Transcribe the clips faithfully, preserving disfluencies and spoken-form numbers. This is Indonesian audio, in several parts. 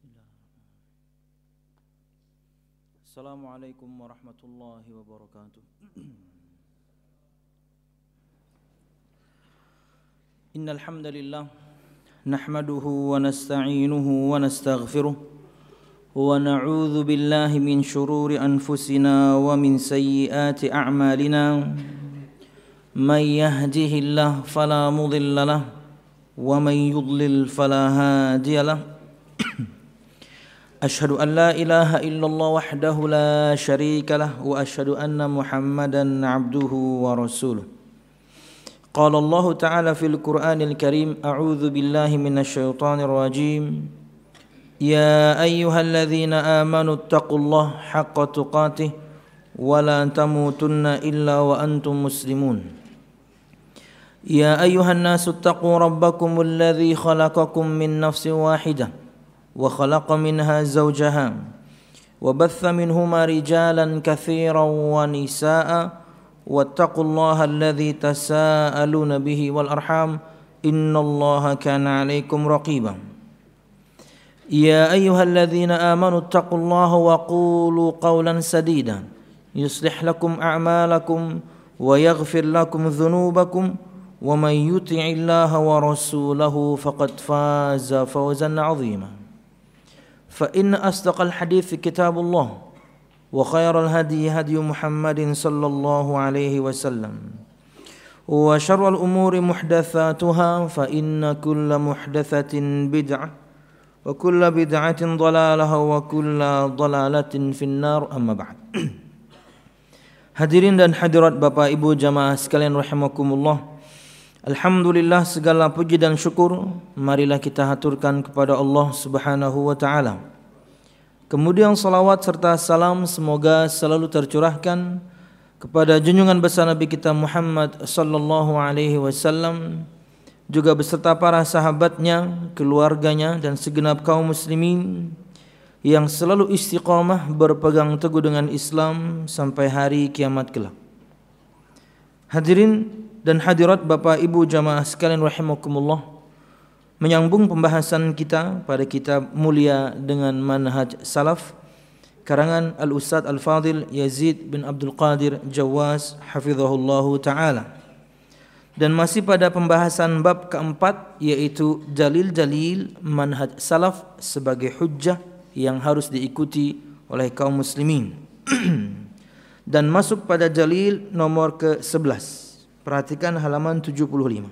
Bismillah. Assalamualaikum warahmatullahi wabarakatuh. Innal hamdalillah nahmaduhu wa nasta'inuhu wa nastaghfiruh wa na'udzu billahi min shururi anfusina wa min sayyiati a'malina. May yahdihillahu fala mudilla lahu wa may yudlil fala hadiya lahu. Ashhadu an la ilaha illallah wahdahu la syarika lah wa ashhadu anna Muhammadan abduhu wa rasuluh. Qala Allah Ta'ala fil Qur'anil Karim, a'udzu billahi minasy syaithanir rajim. Ya ayyuhalladzina amanu taqullaha haqqa tuqatih wa la tamutunna illa wa antum muslimun. Ya ayyuhan nasu taqu rabbakumul ladzi khalaqakum min nafsin wahidah وخلق منها زوجها وبث منهما رجالا كثيرا ونساء واتقوا الله الذي تساءلون به والأرحام إن الله كان عليكم رقيبا يا أيها الذين آمنوا اتقوا الله وقولوا قولا سديدا يصلح لكم أعمالكم ويغفر لكم ذنوبكم ومن يطع الله ورسوله فقد فاز فوزا عظيما فإن أصدق الحديث كتاب الله وخير الهدي هدي محمد صلى الله عليه وسلم وشر الأمور محدثاتها فإن كل محدثة بدعة وكل بدعة ضلالة وكل ضلالة في النار أما بعد. Hadirin dan hadirat Bapak Ibu jamaah sekalian rahimakumullah. Alhamdulillah, segala puji dan syukur marilah kita haturkan kepada Allah Subhanahu wa taala. Kemudian salawat serta salam semoga selalu tercurahkan kepada junjungan besar Nabi kita Muhammad sallallahu alaihi wasallam, juga beserta para sahabatnya, keluarganya dan segenap kaum muslimin yang selalu istiqamah berpegang teguh dengan Islam sampai hari kiamat kelak. Hadirin dan hadirat Bapak Ibu jamaah sekalian rahimakumullah, menyambung pembahasan kita pada kitab mulia dengan manhaj salaf karangan Al-Ustadz Al-Fadil Yazid bin Abdul Qadir Jawaz hafizahullahu ta'ala, dan masih pada pembahasan bab keempat, yaitu dalil-dalil manhaj salaf sebagai hujjah yang harus diikuti oleh kaum muslimin. Dan masuk pada dalil nomor ke sebelas. Perhatikan halaman tujuh puluh lima.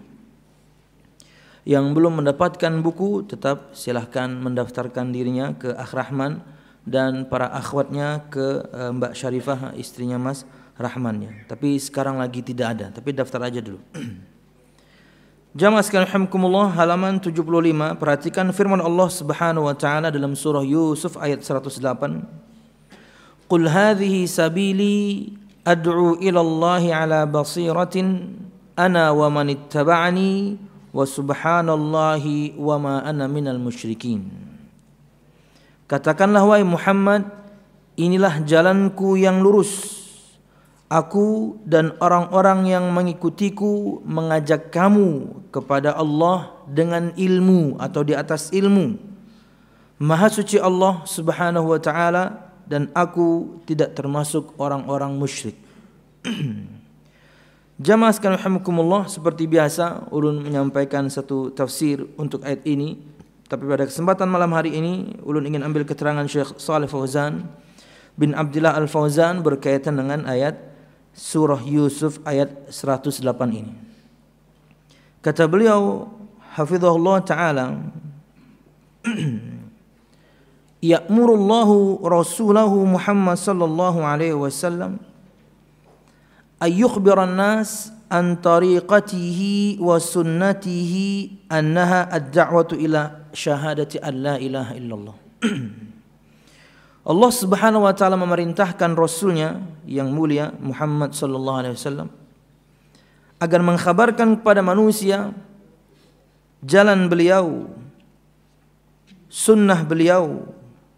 Yang belum mendapatkan buku tetap silahkan mendaftarkan dirinya ke Akh Rahman dan para akhwatnya ke Mbak Syarifah, istrinya Mas Rahmannya. Tapi sekarang lagi tidak ada, tapi daftar aja dulu. Jamaah sekalian rahimakumullah, halaman tujuh puluh lima. Perhatikan firman Allah Subhanahu wa taala dalam surah Yusuf ayat seratus delapan. Qul hadhihi sabili ad'u ila Allahi ala basiratin ana wa man ittaba'ani wa subhanallahi wa ma ana minal musyrikin. Katakanlah wahai Muhammad, inilah jalanku yang lurus. Aku dan orang-orang yang mengikutiku mengajak kamu kepada Allah dengan ilmu atau di atas ilmu. Maha suci Allah Subhanahu wa taala, dan aku tidak termasuk orang-orang musyrik. Jamaah sekalian rahimakumullah, seperti biasa ulun menyampaikan satu tafsir untuk ayat ini, tapi pada kesempatan malam hari ini ulun ingin ambil keterangan Syekh Shalih Fauzan bin Abdullah Al-Fauzan berkaitan dengan ayat surah Yusuf ayat seratus delapan ini. Kata beliau hafizahullah taala, ya'murullahu rasulahu Muhammad sallallahu alaihi wasallam ayyukhbiran nas an tariqatihi wa sunnatihi annaha ad-da'watu ila syahadati an la ilaha illallah. Allah Subhanahu wa taala memerintahkan rasulnya yang mulia Muhammad sallallahu alaihi wasallam agar mengkhabarkan kepada manusia jalan beliau, sunnah beliau,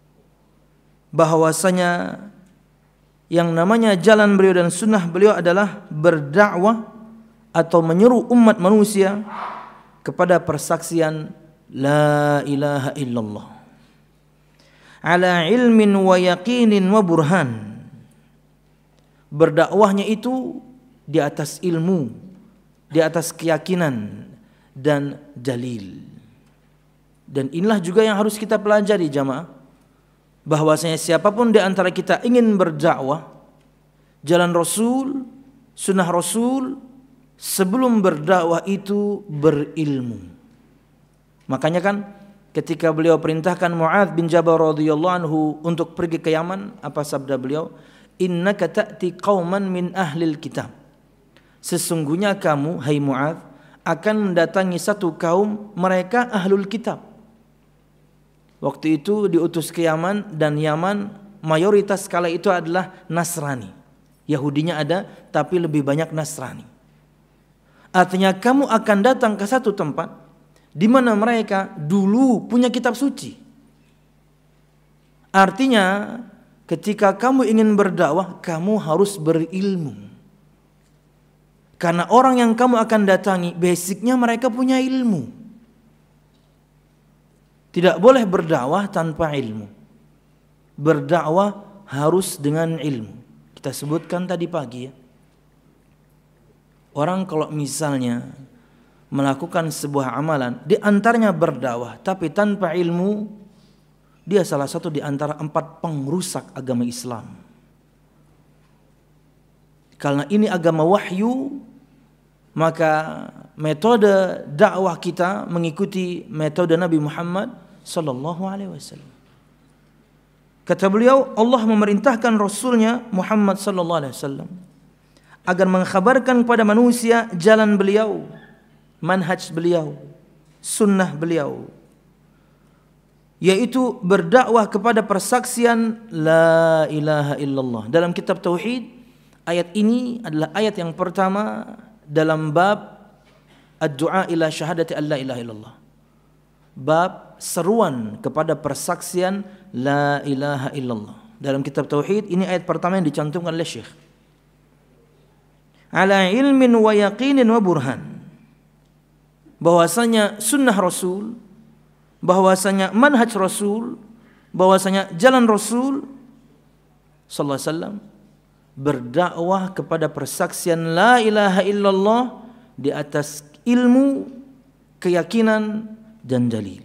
bahwasanya yang namanya jalan beliau dan sunnah beliau adalah berdakwah atau menyeru umat manusia kepada persaksian la ilaha illallah. ala ilmin wa yaqinin wa burhan. Berdakwahnya itu di atas ilmu, di atas keyakinan dan dalil. Dan inilah juga yang harus kita pelajari jamaah, bahwasanya siapapun di antara kita ingin berdakwah jalan Rasul, sunnah Rasul, sebelum berdakwah itu berilmu. Makanya kan ketika beliau perintahkan Mu'adz bin Jabal radhiyallahu anhu untuk pergi ke Yaman, apa sabda beliau? Innaka ta'ti qauman min ahlil kitab. Sesungguhnya kamu, hai Mu'adz, akan mendatangi satu kaum mereka ahlul kitab. Waktu itu diutus ke Yaman, dan Yaman mayoritas kala itu adalah Nasrani. Yahudinya ada, tapi lebih banyak Nasrani. Artinya kamu akan datang ke satu tempat di mana mereka dulu punya kitab suci. Artinya ketika kamu ingin berdakwah, kamu harus berilmu. Karena orang yang kamu akan datangi, basicnya mereka punya ilmu. Tidak boleh berdakwah tanpa ilmu. Berdakwah harus dengan ilmu. Kita sebutkan tadi pagi ya. Orang kalau misalnya melakukan sebuah amalan, di antaranya berdakwah, tapi tanpa ilmu, dia salah satu di antara empat pengrusak agama Islam. Karena ini agama wahyu, maka metode dakwah kita mengikuti metode Nabi Muhammad sallallahu alaihi wasallam. Kata beliau, Allah memerintahkan Rasulnya Muhammad sallallahu alaihi wasallam agar mengkhabarkan kepada manusia jalan beliau, manhaj beliau, sunnah beliau, yaitu berdakwah kepada persaksian la ilaha illallah. Dalam kitab Tauhid, ayat ini adalah ayat yang pertama dalam bab ad-du'a ila syahadati an la ilaha illallah. Bab seruan kepada persaksian la ilaha illallah. Dalam kitab Tauhid, ini ayat pertama yang dicantumkan oleh Syekh. Ala ilmin wa yaqinin wa burhan. Bahwasanya sunnah Rasul, bahwasanya manhaj Rasul, bahwasanya jalan Rasul sallallahu alaihi wasallam berdakwah kepada persaksian la ilaha illallah di atas ilmu, keyakinan dan dalil.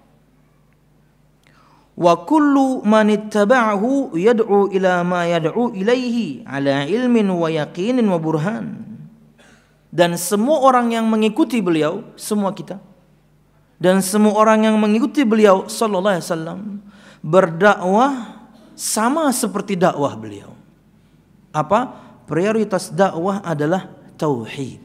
Wa kullu man ittaba'ahu yad'u ila ma yad'u ilaihi ala ilmin wa yaqinin wa burhan. Dan semua orang yang mengikuti beliau, semua kita, dan semua orang yang mengikuti beliau sallallahu alaihi wasallam berdakwah sama seperti dakwah beliau. Apa? Prioritas dakwah adalah tauhid.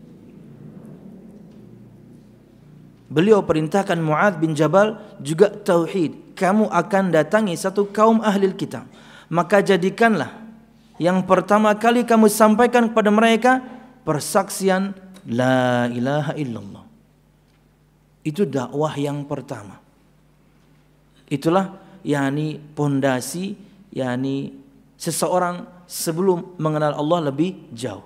Beliau perintahkan Mu'adz bin Jabal juga tauhid. Kamu akan datangi satu kaum ahli kitab, maka jadikanlah yang pertama kali kamu sampaikan kepada mereka persaksian la ilaha illallah. Itu dakwah yang pertama. Itulah yakni pondasi, yakni seseorang sebelum mengenal Allah lebih jauh.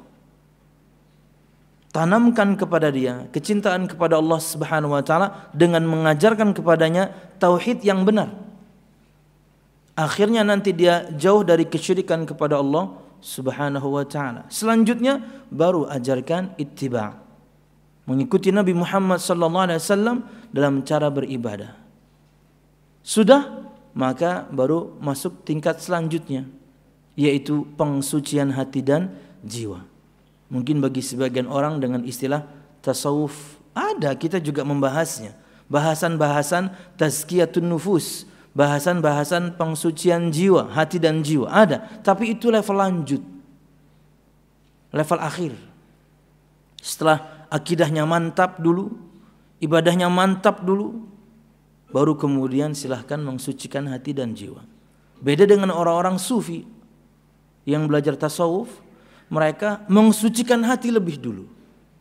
Tanamkan kepada dia kecintaan kepada Allah Subhanahu wa taala dengan mengajarkan kepadanya tauhid yang benar. Akhirnya nanti dia jauh dari kesyirikan kepada Allah Subhanahu wa taala. Selanjutnya baru ajarkan ittiba', mengikuti Nabi Muhammad sallallahu alaihi wasallam dalam cara beribadah. Sudah, maka baru masuk tingkat selanjutnya, yaitu pengsucian hati dan jiwa. Mungkin bagi sebagian orang dengan istilah tasawuf ada, kita juga membahasnya. Bahasan-bahasan tazkiyatun nufus, bahasan-bahasan pengsucian jiwa, hati dan jiwa ada, tapi itu level lanjut, level akhir. Setelah akidahnya mantap dulu, ibadahnya mantap dulu, baru kemudian silahkan mensucikan hati dan jiwa. Beda dengan orang-orang sufi yang belajar tasawuf, mereka mensucikan hati lebih dulu.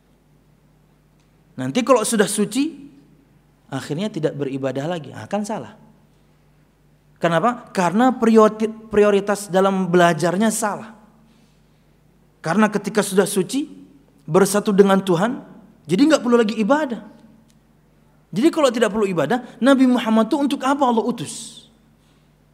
Nanti kalau sudah suci, akhirnya tidak beribadah lagi, akan salah. Kenapa? Karena prioritas dalam belajarnya salah. Karena ketika sudah suci, bersatu dengan Tuhan, jadi nggak perlu lagi ibadah. Jadi kalau tidak perlu ibadah, Nabi Muhammad itu untuk apa Allah utus?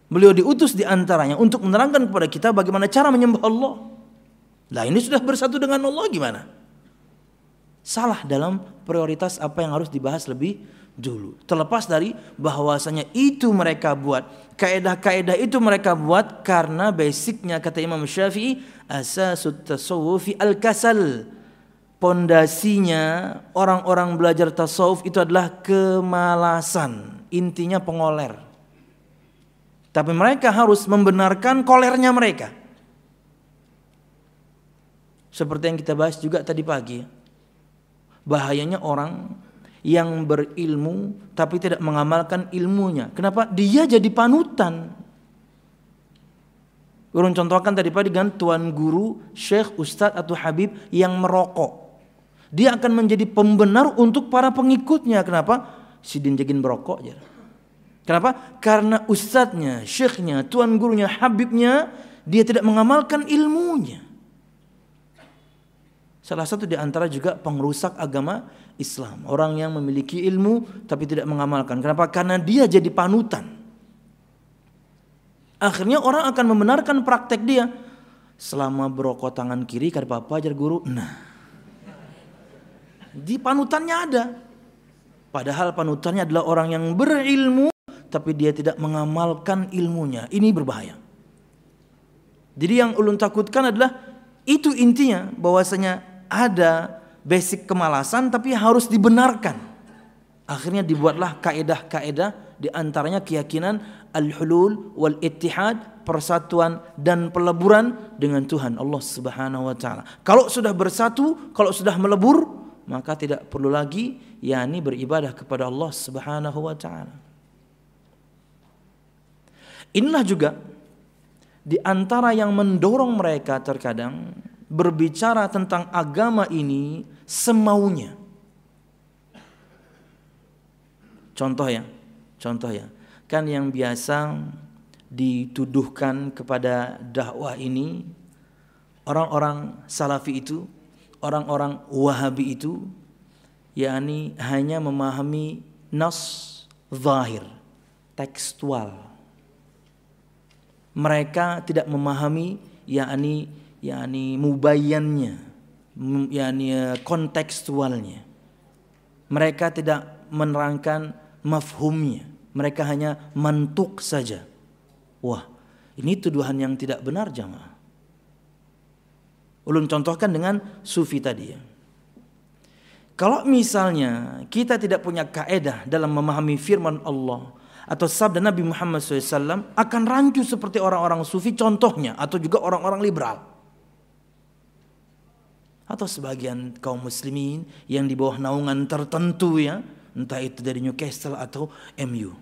Beliau diutus di antaranya untuk menerangkan kepada kita bagaimana cara menyembah Allah. Lah ini sudah bersatu dengan Allah gimana? Salah dalam prioritas apa yang harus dibahas lebih dulu. Terlepas dari bahwasanya itu mereka buat, kaedah-kaedah itu mereka buat karena basicnya kata Imam Syafi'i asasut tasawufi al-kasal. Pondasinya orang-orang belajar tasawuf itu adalah kemalasan, intinya pengoler. Tapi mereka harus membenarkan kolernya mereka. Seperti yang kita bahas juga tadi pagi. Bahayanya orang yang berilmu tapi tidak mengamalkan ilmunya. Kenapa? Dia jadi panutan. Urun contohkan tadi pagi dengan tuan guru, syekh, ustadz atau habib yang merokok. Dia akan menjadi pembenar untuk para pengikutnya. Kenapa? Sidin jagin merokok aja. Kenapa? Karena ustadznya, syekhnya, tuan gurunya, habibnya, dia tidak mengamalkan ilmunya. Salah satu di antara juga pengrusak agama Islam. Orang yang memiliki ilmu tapi tidak mengamalkan. Kenapa? Karena dia jadi panutan. Akhirnya orang akan membenarkan praktek dia. Selama berokok tangan kiri, kada apa-apa ajar guru. Nah, di panutannya ada. Padahal panutannya adalah orang yang berilmu tapi dia tidak mengamalkan ilmunya. Ini berbahaya. Jadi yang ulun takutkan adalah itu intinya, bahwasanya ada basic kemalasan tapi harus dibenarkan. Akhirnya dibuatlah kaedah-kaedah, di antaranya keyakinan al-hulul wal ittihad, persatuan dan peleburan dengan Tuhan Allah Subhanahu wa taala. Kalau sudah bersatu, kalau sudah melebur, maka tidak perlu lagi yakni beribadah kepada Allah Subhanahu wa taala. Inilah juga di antara yang mendorong mereka terkadang berbicara tentang agama ini semaunya. Contoh ya, contoh ya. Kan yang biasa dituduhkan kepada dakwah ini, orang-orang salafi itu, orang-orang wahabi itu, yakni hanya memahami nas zahir, tekstual. Mereka tidak memahami yakni yakni mubayyannya, yakni kontekstualnya. Mereka tidak menerangkan mafhumnya. Mereka hanya mantuk saja. Wah, ini tuduhan yang tidak benar jamaah. Ulun contohkan dengan sufi tadi ya. Kalau misalnya kita tidak punya kaedah dalam memahami firman Allah atau sabda Nabi Muhammad shallallahu alaihi wasallam, akan rancu seperti orang-orang sufi contohnya, atau juga orang-orang liberal. Atau sebagian kaum muslimin yang di bawah naungan tertentu ya, entah itu dari Newcastle atau M U.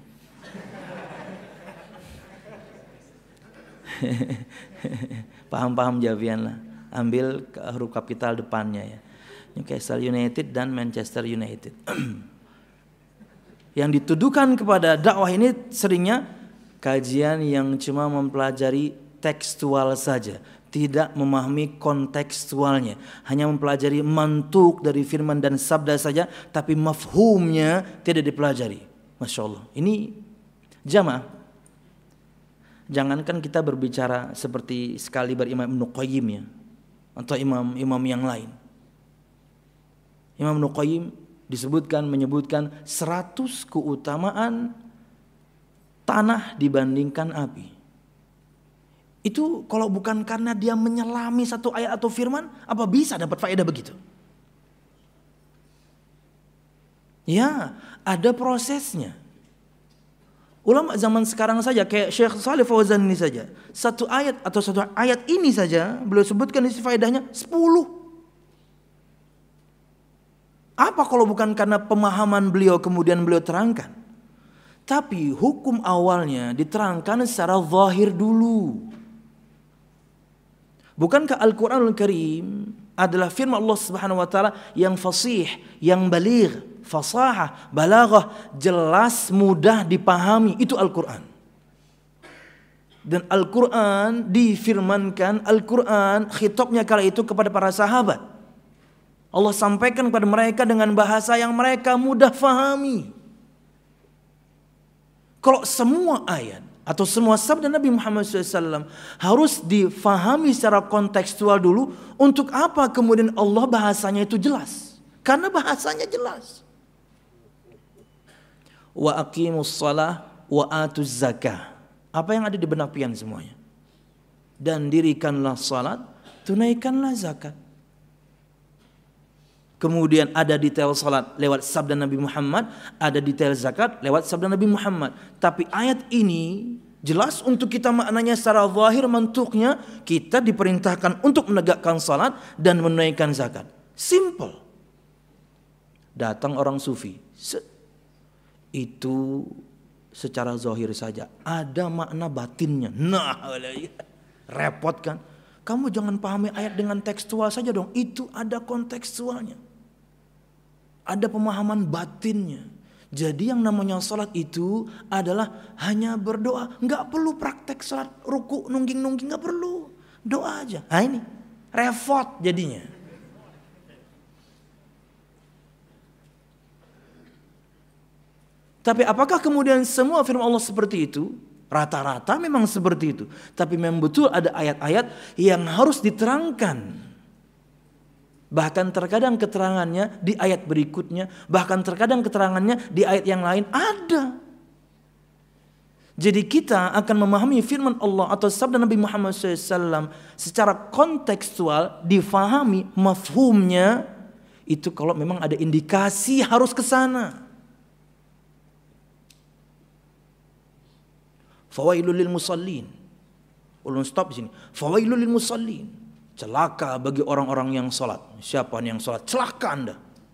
Paham-paham jawaban lah. Ambil huruf kapital depannya ya. Newcastle United dan Manchester United. Yang dituduhkan kepada dakwah ini seringnya kajian yang cuma mempelajari tekstual saja, tidak memahami kontekstualnya, hanya mempelajari mantuk dari firman dan sabda saja, tapi mafhumnya tidak dipelajari. Masya Allah. Ini jamaah, jangankan kita berbicara seperti sekali berimam Ibnu Qayyim ya, atau imam-imam yang lain. Imam Ibnu Qayyim disebutkan menyebutkan seratus keutamaan tanah dibandingkan api. Itu kalau bukan karena dia menyelami satu ayat atau firman, apa bisa dapat faedah begitu? Ya, ada prosesnya. Ulama zaman sekarang saja kayak Syekh Shalih Fauzan ini saja, satu ayat atau satu ayat ini saja beliau sebutkan isi faedahnya sepuluh. Apa kalau bukan karena pemahaman beliau kemudian beliau terangkan? Tapi hukum awalnya diterangkan secara zahir dulu. Bukankah Al-Quranul Karim adalah firman Allah Subhanahu wa taala yang fasih, yang baligh, fasahah, balaghah, jelas, mudah dipahami, itu Al-Quran. Dan Al-Quran difirmankan, Al-Quran khitabnya kala itu kepada para sahabat. Allah sampaikan kepada mereka dengan bahasa yang mereka mudah fahami. Kalau semua ayat atau semua sabda Nabi Muhammad shallallahu alaihi wasallam harus difahami secara kontekstual dulu. Untuk apa kemudian Allah bahasanya itu jelas? Karena bahasanya jelas. Wa aqimus shalah wa atuz zakah. Apa yang ada di benak pian semuanya? Dan dirikanlah salat, tunaikanlah zakat. Kemudian ada detail salat lewat sabda Nabi Muhammad, ada detail zakat lewat sabda Nabi Muhammad. Tapi ayat ini jelas untuk kita maknanya secara zahir mantuknya, kita diperintahkan untuk menegakkan salat dan menunaikan zakat. Simple. Datang orang sufi, itu secara zahir saja, ada makna batinnya. Nah, repot kan? Kamu jangan pahami ayat dengan tekstual saja dong. Itu ada kontekstualnya, ada pemahaman batinnya. Jadi yang namanya salat itu adalah hanya berdoa. Nggak perlu praktek salat ruku nungging-nungging, nggak perlu. Doa aja. Nah ini repot jadinya. Tapi apakah kemudian semua firman Allah seperti itu? Rata-rata memang seperti itu. Tapi memang betul ada ayat-ayat yang harus diterangkan. Bahkan terkadang keterangannya di ayat berikutnya, bahkan terkadang keterangannya di ayat yang lain ada. Jadi kita akan memahami firman Allah atau sabda Nabi Muhammad shallallahu alaihi wasallam secara kontekstual, difahami mafhumnya, itu kalau memang ada indikasi harus ke sana. Fawailul lil musallin. Ulun stop di sini. Fawailul lil musallin. Celaka bagi orang-orang yang salat. Siapa yang salat? Celaka Anda.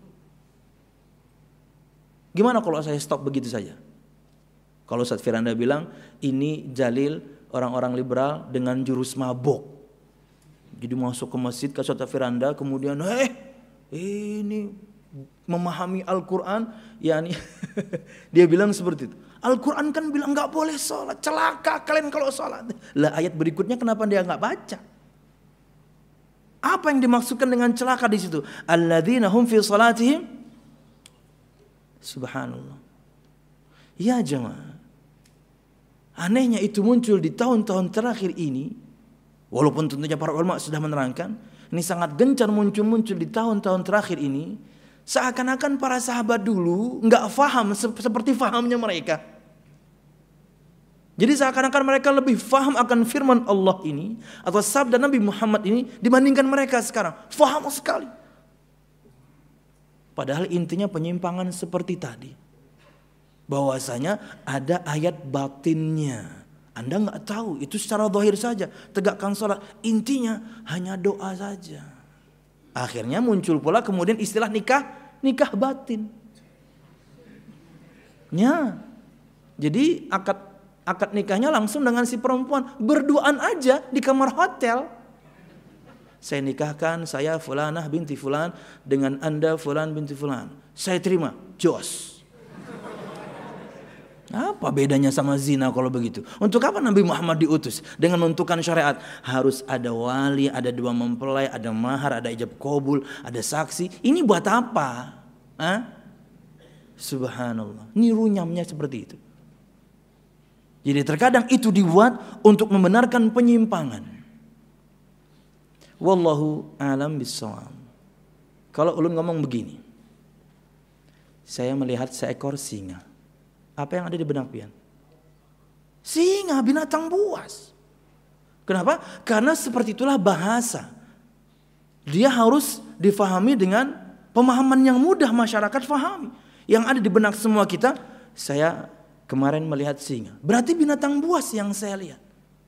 Gimana kalau saya stop begitu saja? Kalau Ustaz Firanda bilang ini dalil orang-orang liberal dengan jurus mabok. Jadi masuk ke masjid ke Ustaz Firanda kemudian eh ini memahami Al-Quran, yakni dia bilang seperti itu. Al-Quran kan bilang nggak boleh sholat, celaka kalian kalau sholat. Lah ayat berikutnya kenapa dia nggak baca? Apa yang dimaksudkan dengan celaka di situ? Alladzina hum fi salatihim. Subhanallah. Ya jemaah. Anehnya itu muncul di tahun-tahun terakhir ini. Walaupun tentunya para ulama sudah menerangkan, ini sangat gencar muncul-muncul di tahun-tahun terakhir ini. Seakan-akan para sahabat dulu nggak faham seperti fahamnya mereka. Jadi seakan-akan mereka lebih faham akan firman Allah ini atau sabda Nabi Muhammad ini dibandingkan mereka sekarang. Faham sekali. Padahal intinya penyimpangan seperti tadi. Bahwasanya ada ayat batinnya. Anda nggak tahu, itu secara zahir saja. Tegakkan sholat, intinya hanya doa saja. Akhirnya muncul pula kemudian istilah nikah, nikah batin. Ya, jadi akad akad nikahnya langsung dengan si perempuan, berduaan aja di kamar hotel. Saya nikahkan saya Fulanah binti Fulan dengan Anda Fulan binti Fulan. Saya terima, jos. Apa bedanya sama zina kalau begitu? Untuk apa Nabi Muhammad diutus? Dengan menentukan syariat. Harus ada wali, ada dua mempelai, ada mahar, ada ijab qabul, ada saksi. Ini buat apa? Hah? Subhanallah. Ini runyamnya seperti itu. Jadi terkadang itu dibuat untuk membenarkan penyimpangan. Wallahu a'lam bissawab. Kalau ulun ngomong begini. Saya melihat seekor singa. Apa yang ada di benak pian? Singa, binatang buas. Kenapa? Karena seperti itulah bahasa. Dia harus difahami dengan pemahaman yang mudah masyarakat fahami. Yang ada di benak semua kita, saya kemarin melihat singa. Berarti binatang buas yang saya lihat.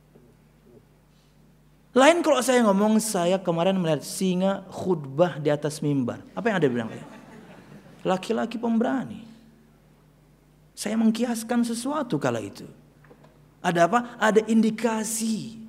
Lain kalau saya ngomong, saya kemarin melihat singa khutbah di atas mimbar. Apa yang ada di benak pian? Laki-laki pemberani. Saya mengkiaskan sesuatu kala itu. Ada apa? Ada indikasi.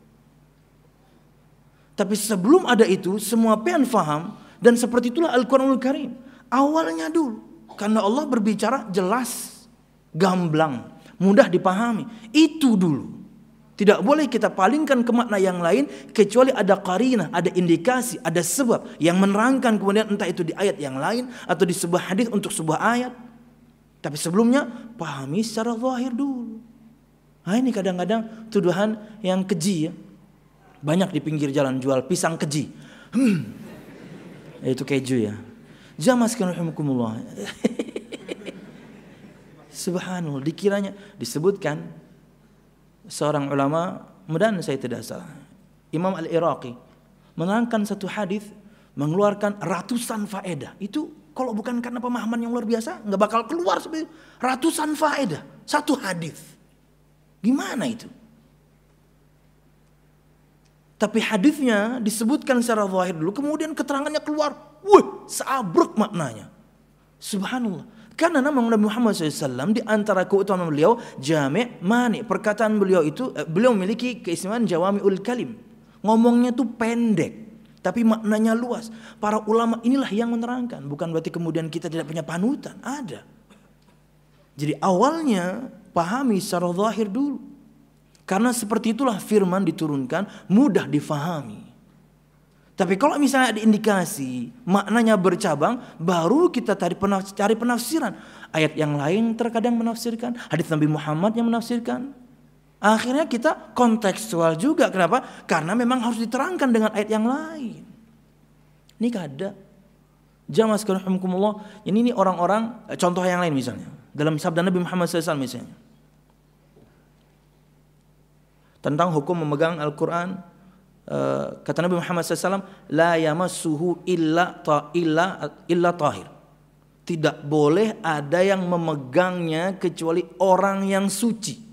Tapi sebelum ada itu, semua pian faham. Dan seperti itulah Al-Quranul Karim. Awalnya dulu. Karena Allah berbicara jelas, gamblang, mudah dipahami. Itu dulu. Tidak boleh kita palingkan ke makna yang lain. Kecuali ada qarinah, ada indikasi, ada sebab. Yang menerangkan kemudian entah itu di ayat yang lain. Atau di sebuah hadis untuk sebuah ayat. Tapi sebelumnya pahami secara zahir dulu. Nah, ini kadang-kadang tuduhan yang keji ya. Banyak di pinggir jalan jual pisang keji. Hmm. Itu keju ya. Jamaah sekalian rahimakumullah. Subhanallah, dikiranya disebutkan seorang ulama, mudah-mudahan saya tidak salah, Imam Al-Iraqi menerangkan satu hadis mengeluarkan ratusan faedah. Itu kalau bukan karena pemahaman yang luar biasa, nggak bakal keluar seperti ratusan faedah satu hadis. Gimana itu? Tapi hadisnya disebutkan secara zahir dulu, kemudian keterangannya keluar, wah, seabrek maknanya. Subhanallah. Karena nama Nabi Muhammad shallallahu alaihi wasallam di antara keutamaan beliau jami' mani. Perkataan beliau itu, beliau memiliki keistimewaan jawami'ul kalim. Ngomongnya tuh pendek, tapi maknanya luas. Para ulama inilah yang menerangkan. Bukan berarti kemudian kita tidak punya panutan. Ada. Jadi awalnya pahami secara zahir dulu. Karena seperti itulah firman diturunkan, mudah difahami. Tapi kalau misalnya ada indikasi maknanya bercabang, baru kita cari, penafs- cari penafsiran. Ayat yang lain terkadang menafsirkan, hadits Nabi Muhammad yang menafsirkan. Akhirnya kita kontekstual juga. Kenapa? Karena memang harus diterangkan dengan ayat yang lain. Ini kada. Jamaah sekalian rahimakumullah. Ini ini orang-orang, contoh yang lain misalnya. Dalam sabda Nabi Muhammad shallallahu alaihi wasallam misalnya. Tentang hukum memegang Al-Quran, uh, kata Nabi Muhammad shallallahu alaihi wasallam, la yamassuhu illa ta illa illa tahir. Tidak boleh ada yang memegangnya kecuali orang yang suci.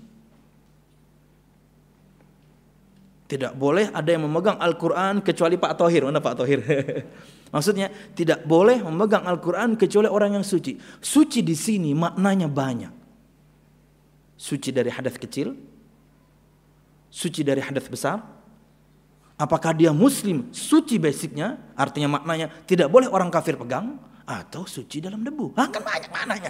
Tidak boleh ada yang memegang Al-Quran kecuali Pak Thohir. Mana Pak Thohir? Maksudnya tidak boleh memegang Al-Quran kecuali orang yang suci. Suci di sini maknanya banyak. Suci dari hadas kecil, suci dari hadas besar. Apakah dia muslim? Suci basicnya, artinya maknanya tidak boleh orang kafir pegang, atau suci dalam debu. Ah, kan banyak maknanya.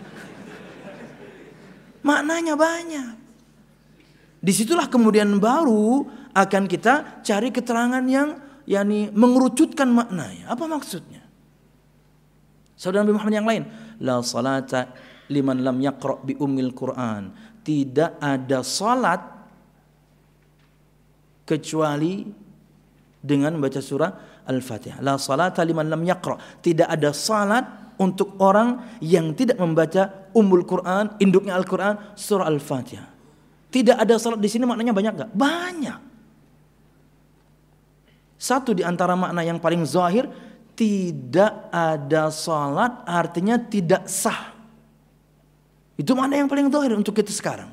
Maknanya banyak. Disitulah kemudian baru akan kita cari keterangan yang yakni mengerucutkan maknanya. Apa maksudnya? Saudara Nabi Muhammad yang lain, la salata liman lam yaqra bi ummil Quran. Tidak ada salat kecuali dengan membaca surah Al-Fatihah. La salata liman lam yaqra. Tidak ada salat untuk orang yang tidak membaca ummul Quran, induknya Al-Quran, surah Al-Fatihah. Tidak ada salat di sini maknanya banyak enggak? Banyak. Satu di antara makna yang paling zahir, tidak ada salat artinya tidak sah. Itu makna yang paling zahir untuk kita sekarang.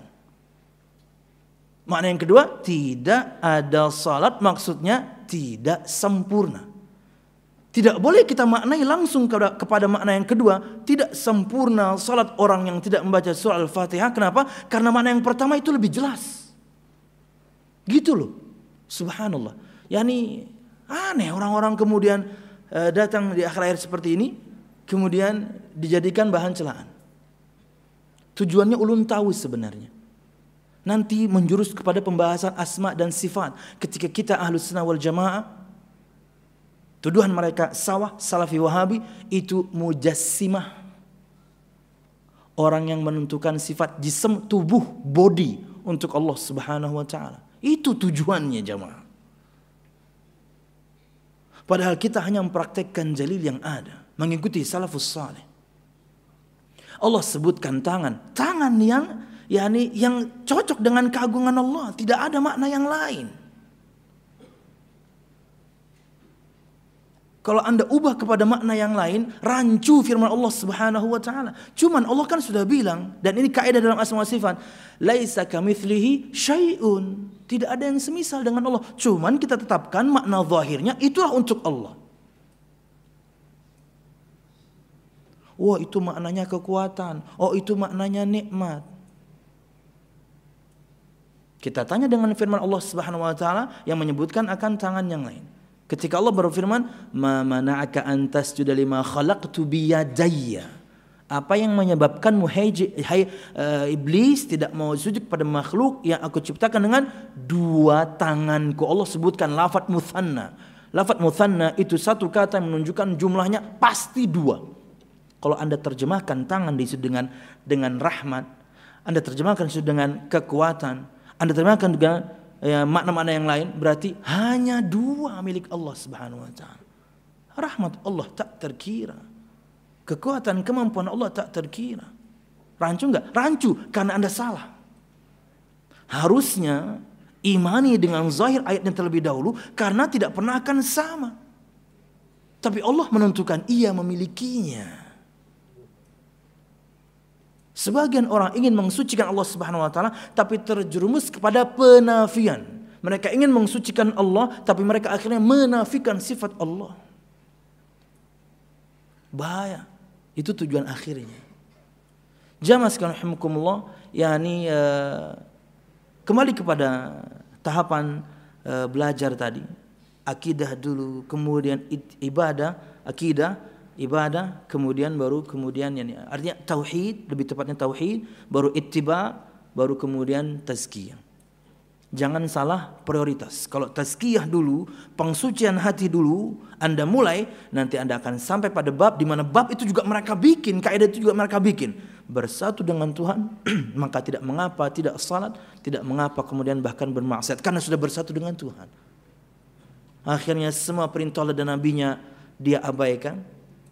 Makna yang kedua, tidak ada salat maksudnya tidak sempurna. Tidak boleh kita maknai langsung kepada makna yang kedua, tidak sempurna salat orang yang tidak membaca surah Al-Fatihah. Kenapa? Karena makna yang pertama itu lebih jelas. Gitu loh. Subhanallah. Yani aneh orang-orang kemudian uh, datang di akhir-akhir seperti ini, kemudian dijadikan bahan celaan. Tujuannya ulun tahu sebenarnya. Nanti menjurus kepada pembahasan asma dan sifat. Ketika kita Ahlus Sunnah wal Jamaah, tuduhan mereka sawah, salafi wahabi, itu mujassimah. Orang yang menentukan sifat jism, tubuh, body untuk Allah Subhanahu wa ta'ala. Itu tujuannya jamaah. Padahal kita hanya mempraktekkan jalil yang ada, mengikuti salafus saleh. Allah sebutkan tangan, tangan yang yakni yang cocok dengan keagungan Allah, tidak ada makna yang lain. Kalau Anda ubah kepada makna yang lain, rancu firman Allah Subhanahu wa taala. Cuman Allah kan sudah bilang, dan ini kaidah dalam asma wa sifat, laisa kamitslihi syai'un. Tidak ada yang semisal dengan Allah. Cuman kita tetapkan makna zahirnya itulah untuk Allah. Wah, itu maknanya kekuatan. Oh, itu maknanya nikmat. Kita tanya dengan firman Allah Subhanahu wa taala yang menyebutkan akan tangan yang lain. Ketika Allah berfirman, "Ma mana'aka an tasjuda lima khalaqtu biyadayya." Apa yang menyebabkanmu hai, hai uh, iblis tidak mau sujud pada makhluk yang aku ciptakan dengan dua tanganku? Allah sebutkan lafaz mutsanna. Lafaz mutsanna itu satu kata yang menunjukkan jumlahnya pasti dua. Kalau Anda terjemahkan tangan di situ dengan dengan rahmat, Anda terjemahkan itu dengan kekuatan, Anda terjemahkan dengan ya, makna-makna yang lain, berarti hanya dua milik Allah Subhanahu wa taala. Rahmat Allah tak terkira. Kekuatan kemampuan Allah tak terkira. Rancu enggak? Rancu karena Anda salah. Harusnya imani dengan zahir ayatnya terlebih dahulu karena tidak pernah akan sama. Tapi Allah menentukan ia memilikinya. Sebagian orang ingin mensucikan Allah Subhanahu wa taala tapi terjerumus kepada penafian. Mereka ingin mensucikan Allah tapi mereka akhirnya menafikan sifat Allah. Bahaya. Itu tujuan akhirnya. Jamaah sekalian rahimakumullah, yakni uh, kembali kepada tahapan uh, belajar tadi. Akidah dulu, kemudian ibadah, akidah, ibadah, kemudian baru kemudian yani artinya tauhid, lebih tepatnya tauhid, baru ittiba, baru kemudian tazkiyah. Jangan salah prioritas. Kalau tazkiyah dulu, pengsucian hati dulu, Anda mulai, nanti Anda akan sampai pada bab di mana bab itu juga mereka bikin, kaidah itu juga mereka bikin. Bersatu dengan Tuhan, maka tidak mengapa tidak salat, tidak mengapa kemudian bahkan bermaksiat karena sudah bersatu dengan Tuhan. Akhirnya semua perintah Allah dan nabinya dia abaikan.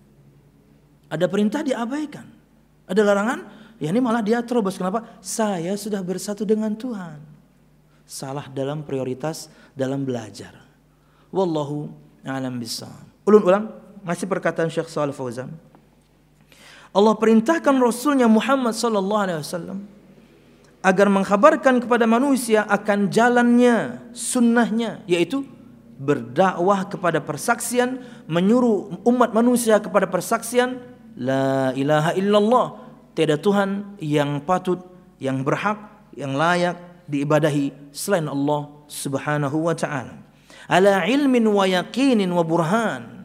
Ada perintah dia abaikan. Ada larangan, ya ini malah dia terobos. Kenapa? Saya sudah bersatu dengan Tuhan. Salah dalam prioritas dalam belajar. Wallahu a'lam bishawab. Ulun ulang, masih perkataan Syekh Shalih Fauzan. Allah perintahkan Rasulnya Muhammad sallallahu alaihi wasallam agar mengkhabarkan kepada manusia akan jalannya, sunnahnya, yaitu berdakwah kepada persaksian, menyuruh umat manusia kepada persaksian la ilaha illallah, tiada Tuhan yang patut, yang berhak, yang layak diibadahi selain Allah Subhanahu wa taala. Ala ilmin wa yaqinin wa burhan.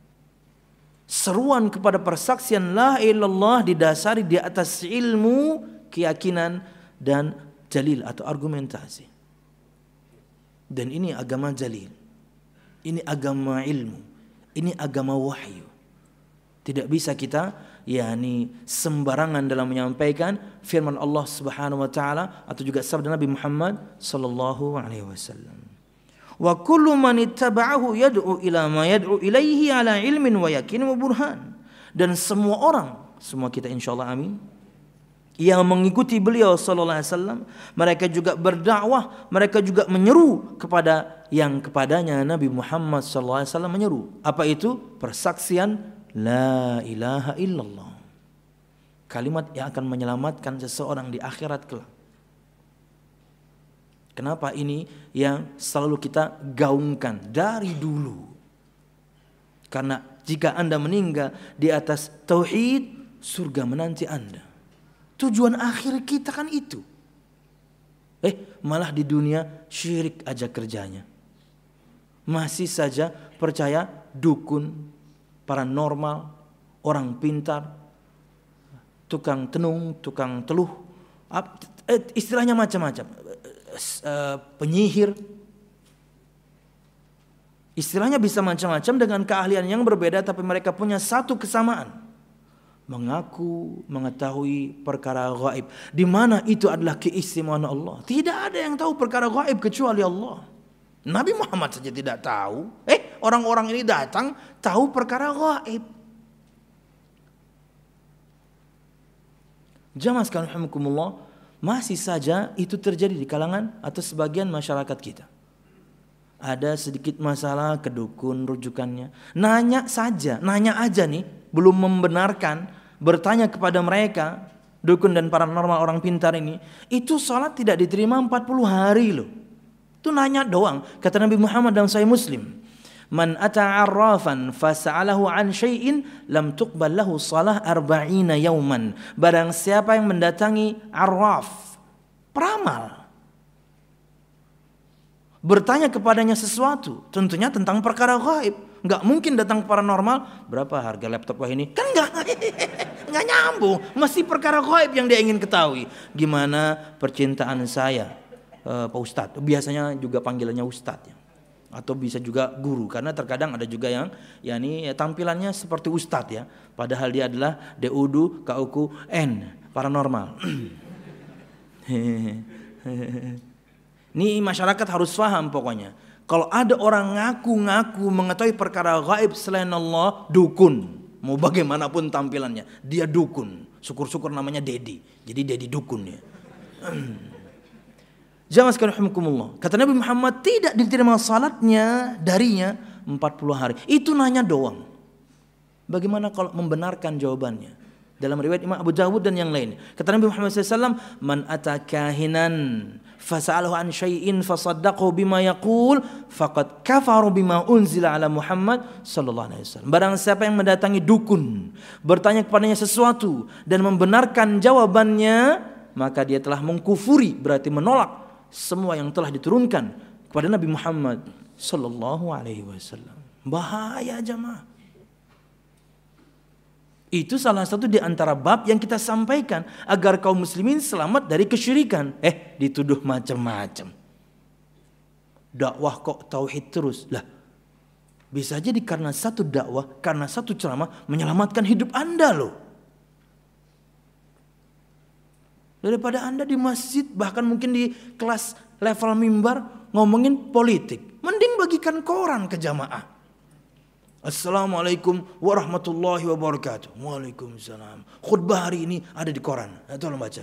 Seruan kepada persaksian la ilaha illallah didasari di atas ilmu, keyakinan dan dalil atau argumentasi. Dan ini agama jalil. Ini agama ilmu, ini agama wahyu. Tidak bisa kita yakni sembarangan dalam menyampaikan firman Allah Subhanahu wa taala atau juga sabda Nabi Muhammad sallallahu alaihi wasallam. Wa kullu man ittaba'ahu yad'u ila ma yad'u ilaihi ala ilmin wa yakin wa burhan. Dan semua orang, semua kita insyaallah amin, yang mengikuti beliau sallallahu alaihi wasallam, mereka juga berdakwah, mereka juga menyeru kepada yang kepadanya Nabi Muhammad sallallahu alaihi wasallam menyeru. Apa itu? Persaksian la ilaha illallah. Kalimat yang akan menyelamatkan seseorang di akhirat kelak. Kenapa ini yang selalu kita gaungkan dari dulu? Karena jika Anda meninggal di atas tauhid, surga menanti Anda. Tujuan akhir kita kan itu. Eh, malah di dunia syirik aja kerjanya. Masih saja percaya dukun, paranormal, orang pintar, tukang tenung, tukang teluh, istilahnya macam-macam, penyihir. Istilahnya bisa macam-macam dengan keahlian yang berbeda, tapi mereka punya satu kesamaan. Mengaku mengetahui perkara gaib. Di mana itu adalah keistimewaan Allah. Tidak ada yang tahu perkara gaib kecuali Allah. Nabi Muhammad saja tidak tahu. Eh, orang-orang ini datang tahu perkara gaib. Jamaah sekalian rahimakumullah, masih saja itu terjadi di kalangan atau sebagian masyarakat kita. Ada sedikit masalah ke dukun rujukannya. Nanya saja, nanya aja nih, belum membenarkan, bertanya kepada mereka, dukun dan paranormal orang pintar ini, itu salat tidak diterima empat puluh hari loh. Itu nanya doang. Kata Nabi Muhammad dalam Sahih Muslim, man ata'arrafan fasa'alahu an syai'in lam tuqbal lahu salah arba'ina yauman. Barang siapa yang mendatangi arraf, peramal, bertanya kepadanya sesuatu, tentunya tentang perkara gaib. Enggak mungkin datang paranormal, berapa harga laptop wah ini? Kan enggak, enggak nyambung. Mesti perkara gaib yang dia ingin ketahui. Gimana percintaan saya, uh, Pak Ustadz? Biasanya juga panggilannya Ustadz ya. Atau bisa juga guru, karena terkadang ada juga yang yakni tampilannya seperti Ustadz ya, padahal dia adalah D U D U K U K U N paranormal. Ini masyarakat harus paham pokoknya. Kalau ada orang ngaku-ngaku mengetahui perkara gaib selain Allah, dukun. Mau bagaimanapun tampilannya, dia dukun. Syukur-syukur namanya Dedi. Jadi Dedi dukun ya. Jamaah sekalian rahimakumullah. Kata Nabi Muhammad, tidak diterima salatnya darinya empat puluh hari. Itu nanya doang. Bagaimana kalau membenarkan jawabannya? Dalam riwayat Imam Abu Dawud dan yang lain. Kata Nabi Muhammad shallallahu alaihi wasallam, man ata kahinan fasa'alahu an syai'in fasaddaqahu bima yaqul faqad kafara bima unzila ala Muhammad sallallahu alaihi wasallam. Barang siapa yang mendatangi dukun, bertanya kepadanya sesuatu dan membenarkan jawabannya, maka dia telah mengkufuri, berarti menolak semua yang telah diturunkan kepada Nabi Muhammad sallallahu alaihi wasallam. Bahaya jamaah. Itu salah satu di antara bab yang kita sampaikan agar kaum muslimin selamat dari kesyirikan. Eh, dituduh macam-macam. Dakwah kok tauhid terus. Lah, bisa jadi karena satu dakwah, karena satu ceramah menyelamatkan hidup Anda loh. Daripada Anda di masjid, bahkan mungkin di kelas level mimbar ngomongin politik, mending bagikan koran ke jamaah. Assalamualaikum warahmatullahi wabarakatuh. Waalaikumsalam. Khutbah hari ini ada di koran. Tolong baca.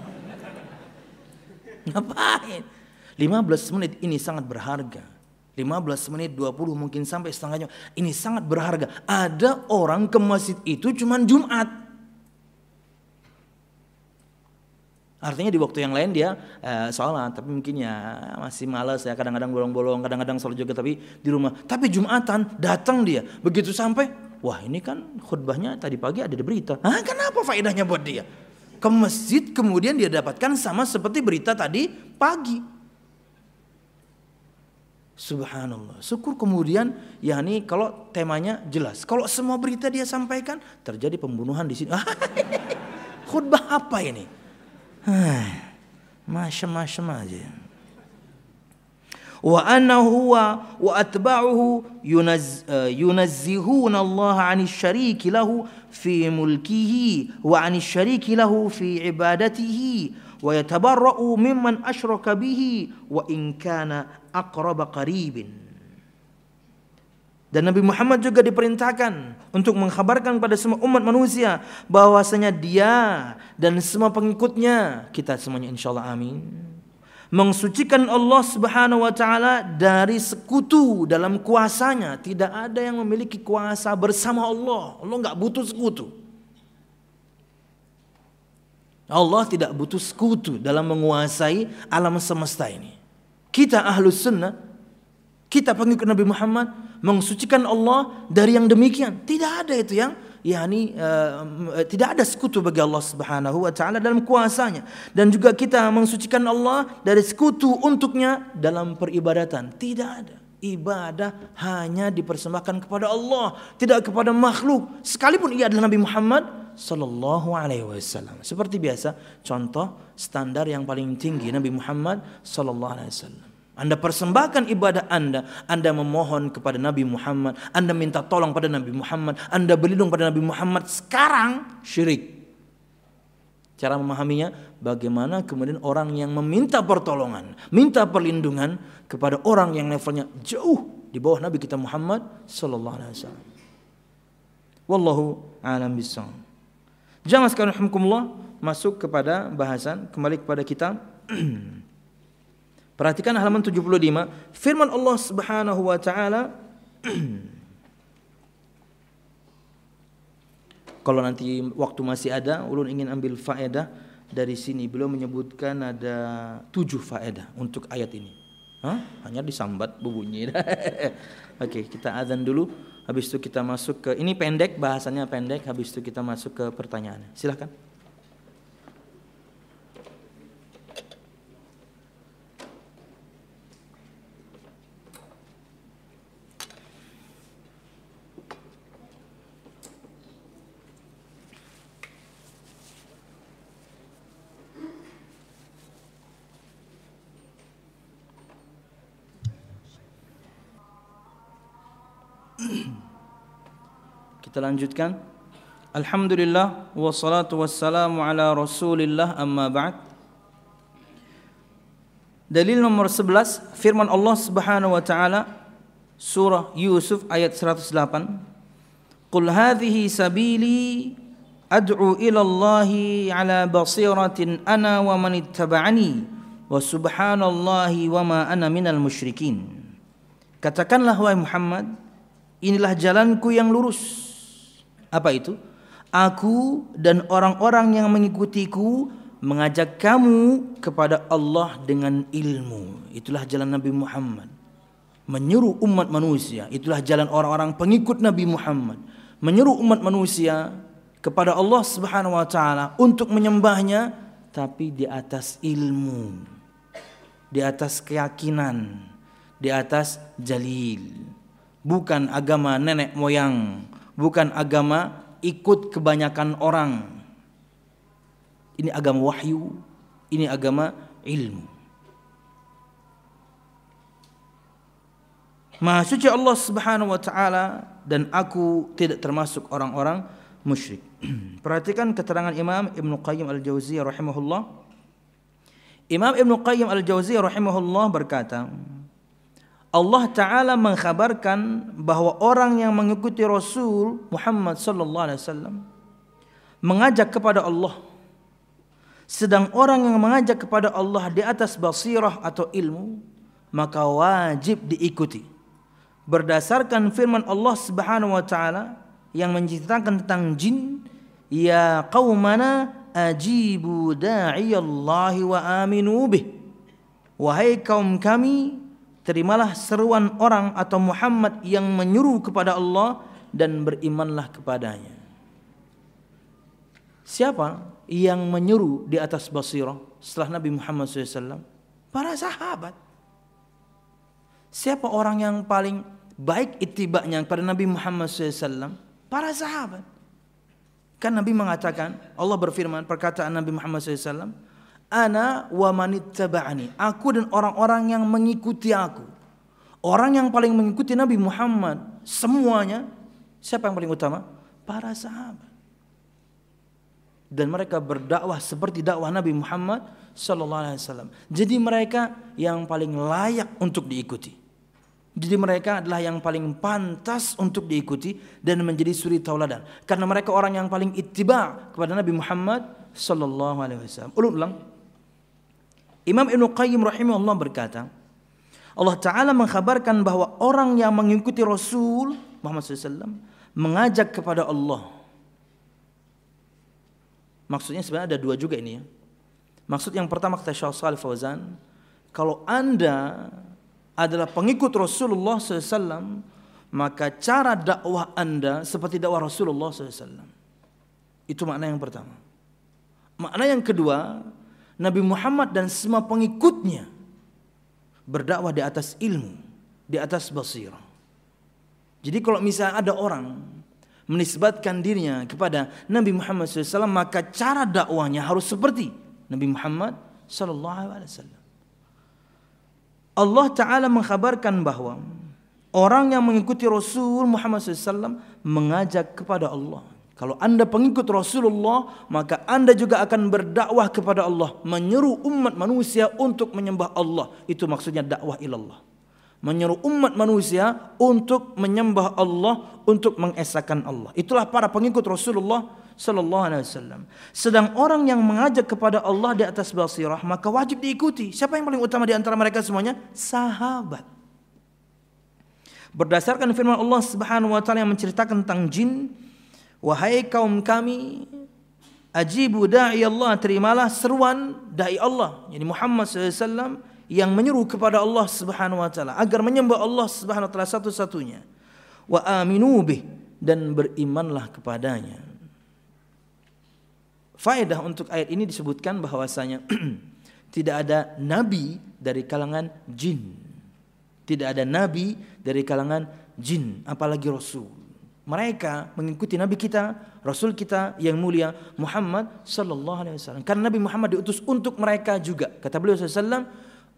Ngapain? lima belas menit ini sangat berharga. lima belas menit, dua puluh mungkin sampai setengah jam. Ini sangat berharga. Ada orang ke masjid itu cuman Jumat. Artinya di waktu yang lain dia uh, sholat, tapi mungkin ya masih malas ya, kadang-kadang bolong-bolong, kadang-kadang sholat juga tapi di rumah. Tapi Jumatan datang dia, begitu sampai, wah ini kan khutbahnya tadi pagi ada di berita. Ah, kenapa faedahnya buat dia? Ke masjid kemudian dia dapatkan sama seperti berita tadi pagi. Subhanallah. Syukur kemudian ya ini kalau temanya jelas. Kalau semua berita dia sampaikan terjadi pembunuhan di sini. Khutbah apa ini? Macam-macam aja. Wa annahu wa atba'uhu yunaz yunazzihuna Allah 'anil syariki lahu fi mulkihi wa 'anil syariki lahu fi ibadatihi wa yatabarra'u mimman asyraka bihi wa in kana aqrab qaribin. Dan Nabi Muhammad juga diperintahkan untuk mengkhabarkan pada semua umat manusia bahwasanya dia dan semua pengikutnya, kita semuanya insyaallah amin, mensucikan Allah Subhanahu wa taala dari sekutu dalam kuasanya. Tidak ada yang memiliki kuasa bersama Allah. Allah enggak butuh sekutu. Allah tidak butuh sekutu dalam menguasai alam semesta ini. Kita ahlus sunnah, kita pengikut Nabi Muhammad mensucikan Allah dari yang demikian. Tidak ada itu yang yakni uh, tidak ada sekutu bagi Allah Subhanahu wa taala dalam kuasanya. Dan juga kita mensucikan Allah dari sekutu untuknya dalam peribadatan. Tidak ada. Ibadah hanya dipersembahkan kepada Allah, tidak kepada makhluk, sekalipun ia adalah Nabi Muhammad sallallahu alaihi wasallam. Seperti biasa, contoh standar yang paling tinggi Nabi Muhammad sallallahu alaihi wasallam. Anda persembahkan ibadah Anda, Anda memohon kepada Nabi Muhammad, Anda minta tolong pada Nabi Muhammad, Anda berlindung pada Nabi Muhammad, sekarang syirik. Cara memahaminya, bagaimana kemudian orang yang meminta pertolongan, minta perlindungan kepada orang yang levelnya jauh di bawah Nabi kita Muhammad sallallahu alaihi wasallam. Wallahu a'lam bishawab. Jangan sekalian rahimakumullah, masuk kepada bahasan, kembali kepada kitab. Perhatikan halaman tujuh puluh lima, firman Allah Subhanahu wa taala. Kalau nanti waktu masih ada, ulun ingin ambil faedah dari sini. Beliau menyebutkan ada tujuh faedah untuk ayat ini. Hah? Hanya disambat berbunyi. Oke, kita azan dulu. Habis itu kita masuk ke, ini pendek, bahasannya pendek. Habis itu kita masuk ke pertanyaan. Silakan. Kita lanjutkan. Alhamdulillah wassalatu wassalamu ala Rasulillah amma ba'd. Dalil nomor sebelas, firman Allah Subhanahu wa taala surah Yusuf ayat seratus delapan. Qul hadhihi sabili ad'u ila Allahi ala basiratin ana wa man ittaba'ani wa subhanallahi wa ma ana minal musyrikin. Katakanlah wahai Muhammad, inilah jalanku yang lurus. Apa itu? Aku dan orang-orang yang mengikutiku mengajak kamu kepada Allah dengan ilmu. Itulah jalan Nabi Muhammad. Menyeru umat manusia, itulah jalan orang-orang pengikut Nabi Muhammad. Menyeru umat manusia kepada Allah Subhanahu wa taala untuk menyembahnya, tapi di atas ilmu, di atas keyakinan, di atas dalil. Bukan agama nenek moyang, bukan agama ikut kebanyakan orang. Ini agama wahyu, ini agama ilmu. Maha suci Allah Subhanahu wa taala, dan aku tidak termasuk orang-orang musyrik. Perhatikan keterangan Imam Ibnu Qayyim Al-Jauziyah rahimahullah. Imam Ibnu Qayyim Al-Jauziyah rahimahullah berkata, Allah Ta'ala mengkhabarkan bahwa orang yang mengikuti Rasul Muhammad sallallahu alaihi wasallam mengajak kepada Allah, sedang orang yang mengajak kepada Allah di atas basirah atau ilmu, maka wajib diikuti berdasarkan firman Allah Subhanahu wa taala yang menceritakan tentang jin, ya qaumana ajibu da'iyallahi wa aminu bih. Wahai kaum kami, terimalah seruan orang atau Muhammad yang menyuruh kepada Allah dan berimanlah kepadanya. Siapa yang menyuruh di atas basirah setelah Nabi Muhammad shallallahu alaihi wasallam? Para sahabat. Siapa orang yang paling baik ittiba'nya kepada Nabi Muhammad shallallahu alaihi wasallam? Para sahabat. Kan Nabi mengatakan, Allah berfirman, perkataan Nabi Muhammad shallallahu alaihi wasallam, ana wa manittaba'ani, aku dan orang-orang yang mengikuti aku. Orang yang paling mengikuti Nabi Muhammad semuanya, siapa yang paling utama? Para sahabat. Dan mereka berdakwah seperti dakwah Nabi Muhammad sallallahu alaihi wasallam. Jadi mereka yang paling layak untuk diikuti. Jadi mereka adalah yang paling pantas untuk diikuti dan menjadi suri tauladan, karena mereka orang yang paling ittiba kepada Nabi Muhammad sallallahu alaihi wasallam. Ulang-ulang. Imam Ibnu Qayyim rahimahullah berkata, Allah Ta'ala mengkhabarkan bahwa orang yang mengikuti Rasul Muhammad sallallahu alaihi wasallam mengajak kepada Allah. Maksudnya sebenarnya ada dua juga ini ya. Maksud yang pertama kata Syekh Shalih Fauzan, kalau Anda adalah pengikut Rasulullah sallallahu alaihi wasallam, maka cara dakwah Anda seperti dakwah Rasulullah sallallahu alaihi wasallam. Itu makna yang pertama. Makna yang kedua, Nabi Muhammad dan semua pengikutnya berdakwah di atas ilmu, di atas basirah. Jadi kalau misalnya ada orang menisbatkan dirinya kepada Nabi Muhammad sallallahu alaihi wasallam, maka cara dakwahnya harus seperti Nabi Muhammad sallallahu alaihi wasallam. Allah Ta'ala mengkhabarkan bahwa orang yang mengikuti Rasul Muhammad sallallahu alaihi wasallam mengajak kepada Allah. Kalau Anda pengikut Rasulullah, maka Anda juga akan berdakwah kepada Allah, menyeru umat manusia untuk menyembah Allah. Itu maksudnya dakwah ilallah. Menyeru umat manusia untuk menyembah Allah, untuk mengesahkan Allah. Itulah para pengikut Rasulullah sallallahu alaihi wasallam. Sedang orang yang mengajak kepada Allah di atas basirah, maka wajib diikuti. Siapa yang paling utama di antara mereka semuanya? Sahabat. Berdasarkan firman Allah Subhanahu wa taala yang menceritakan tentang jin, wahai kaum kami, ajibu da'i Allah, terimalah seruan dai Allah, yani Muhammad sallallahu alaihi wasallam, yang menyeru kepada Allah Subhanahu wa taala agar menyembah Allah Subhanahu wa taala satu-satunya. Wa aminu bih, dan berimanlah kepadanya. Faedah untuk ayat ini disebutkan bahwasanya tidak ada nabi dari kalangan jin. Tidak ada nabi dari kalangan jin, apalagi rasul. Mereka mengikuti nabi kita, rasul kita yang mulia Muhammad sallallahu alaihi wasallam. Karena Nabi Muhammad diutus untuk mereka juga. Kata beliau sallallahu alaihi wasallam,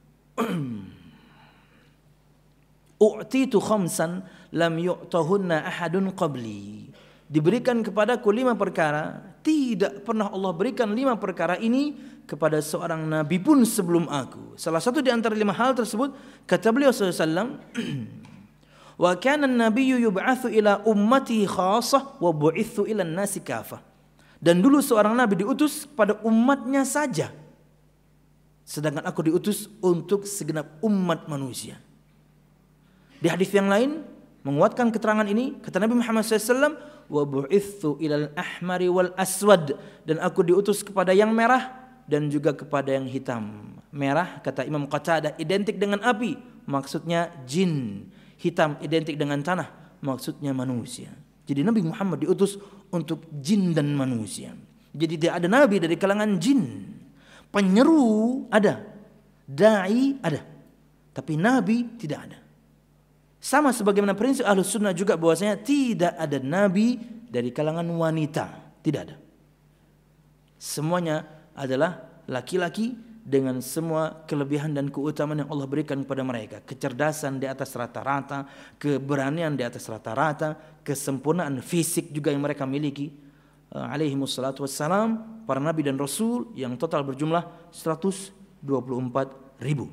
u'titu khamsan lam yu'tahunna ahadun qabli. Diberikan kepadaku lima perkara tidak pernah Allah berikan lima perkara ini kepada seorang nabi pun sebelum aku. Salah satu di antara lima hal tersebut, kata beliau sallallahu alaihi wasallam, wa kana an-nabiyyu yub'atsu ila ummatihi khassah wa bu'itsu ila an-nasi kafah. Dan dulu seorang nabi diutus pada umatnya saja, sedangkan aku diutus untuk segenap umat manusia. Di hadis yang lain menguatkan keterangan ini, kata Nabi Muhammad sallallahu alaihi wasallam, wa bu'itsu ilal ahmari wal aswad, dan aku diutus kepada yang merah dan juga kepada yang hitam. Merah kata Imam Qatadah identik dengan api, maksudnya jin. Hitam identik dengan tanah, maksudnya manusia. Jadi Nabi Muhammad diutus untuk jin dan manusia. Jadi tidak ada nabi dari kalangan jin. Penyeru ada, dai ada, tapi nabi tidak ada. Sama sebagaimana prinsip Ahlus Sunnah juga bahwasanya tidak ada nabi dari kalangan wanita, tidak ada. Semuanya adalah laki-laki dengan semua kelebihan dan keutamaan yang Allah berikan kepada mereka. Kecerdasan di atas rata-rata, keberanian di atas rata-rata, kesempurnaan fisik juga yang mereka miliki. Alaihimussalatu wassalam, para nabi dan rasul yang total berjumlah seratus dua puluh empat ribu.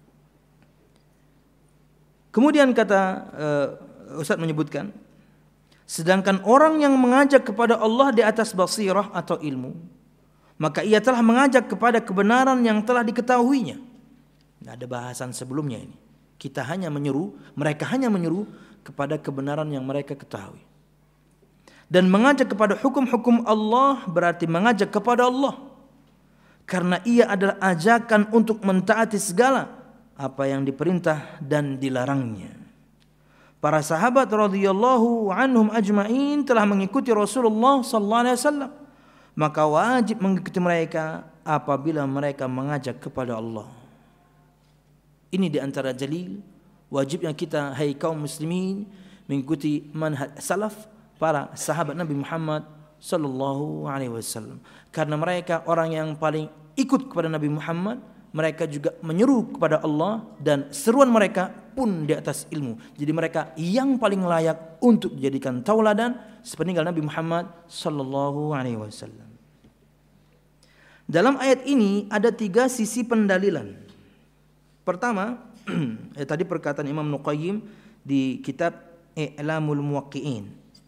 Kemudian kata uh, Ustaz menyebutkan, sedangkan orang yang mengajak kepada Allah di atas basirah atau ilmu, maka ia telah mengajak kepada kebenaran yang telah diketahuinya. Tidak ada bahasan sebelumnya ini. Kita hanya menyeru, mereka hanya menyeru kepada kebenaran yang mereka ketahui. Dan mengajak kepada hukum-hukum Allah berarti mengajak kepada Allah, karena ia adalah ajakan untuk mentaati segala apa yang diperintah dan dilarangnya. Para sahabat radhiyallahu anhum ajma'in telah mengikuti Rasulullah sallallahu alaihi wasallam, maka wajib mengikuti mereka apabila mereka mengajak kepada Allah. Ini di antara dalil wajibnya kita, hai kaum muslimin, mengikuti manhaj salaf, para sahabat Nabi Muhammad sallallahu alaihi wasallam, karena mereka orang yang paling ikut kepada Nabi Muhammad. Mereka juga menyeru kepada Allah dan seruan mereka pun di atas ilmu. Jadi mereka yang paling layak untuk dijadikan tauladan sepeninggal Nabi Muhammad sallallahu alaihi wasallam. Dalam ayat ini ada tiga sisi pendalilan. Pertama, eh, tadi perkataan Imam Ibnu Qayyim di kitab I'lamul Muwaqqi'in.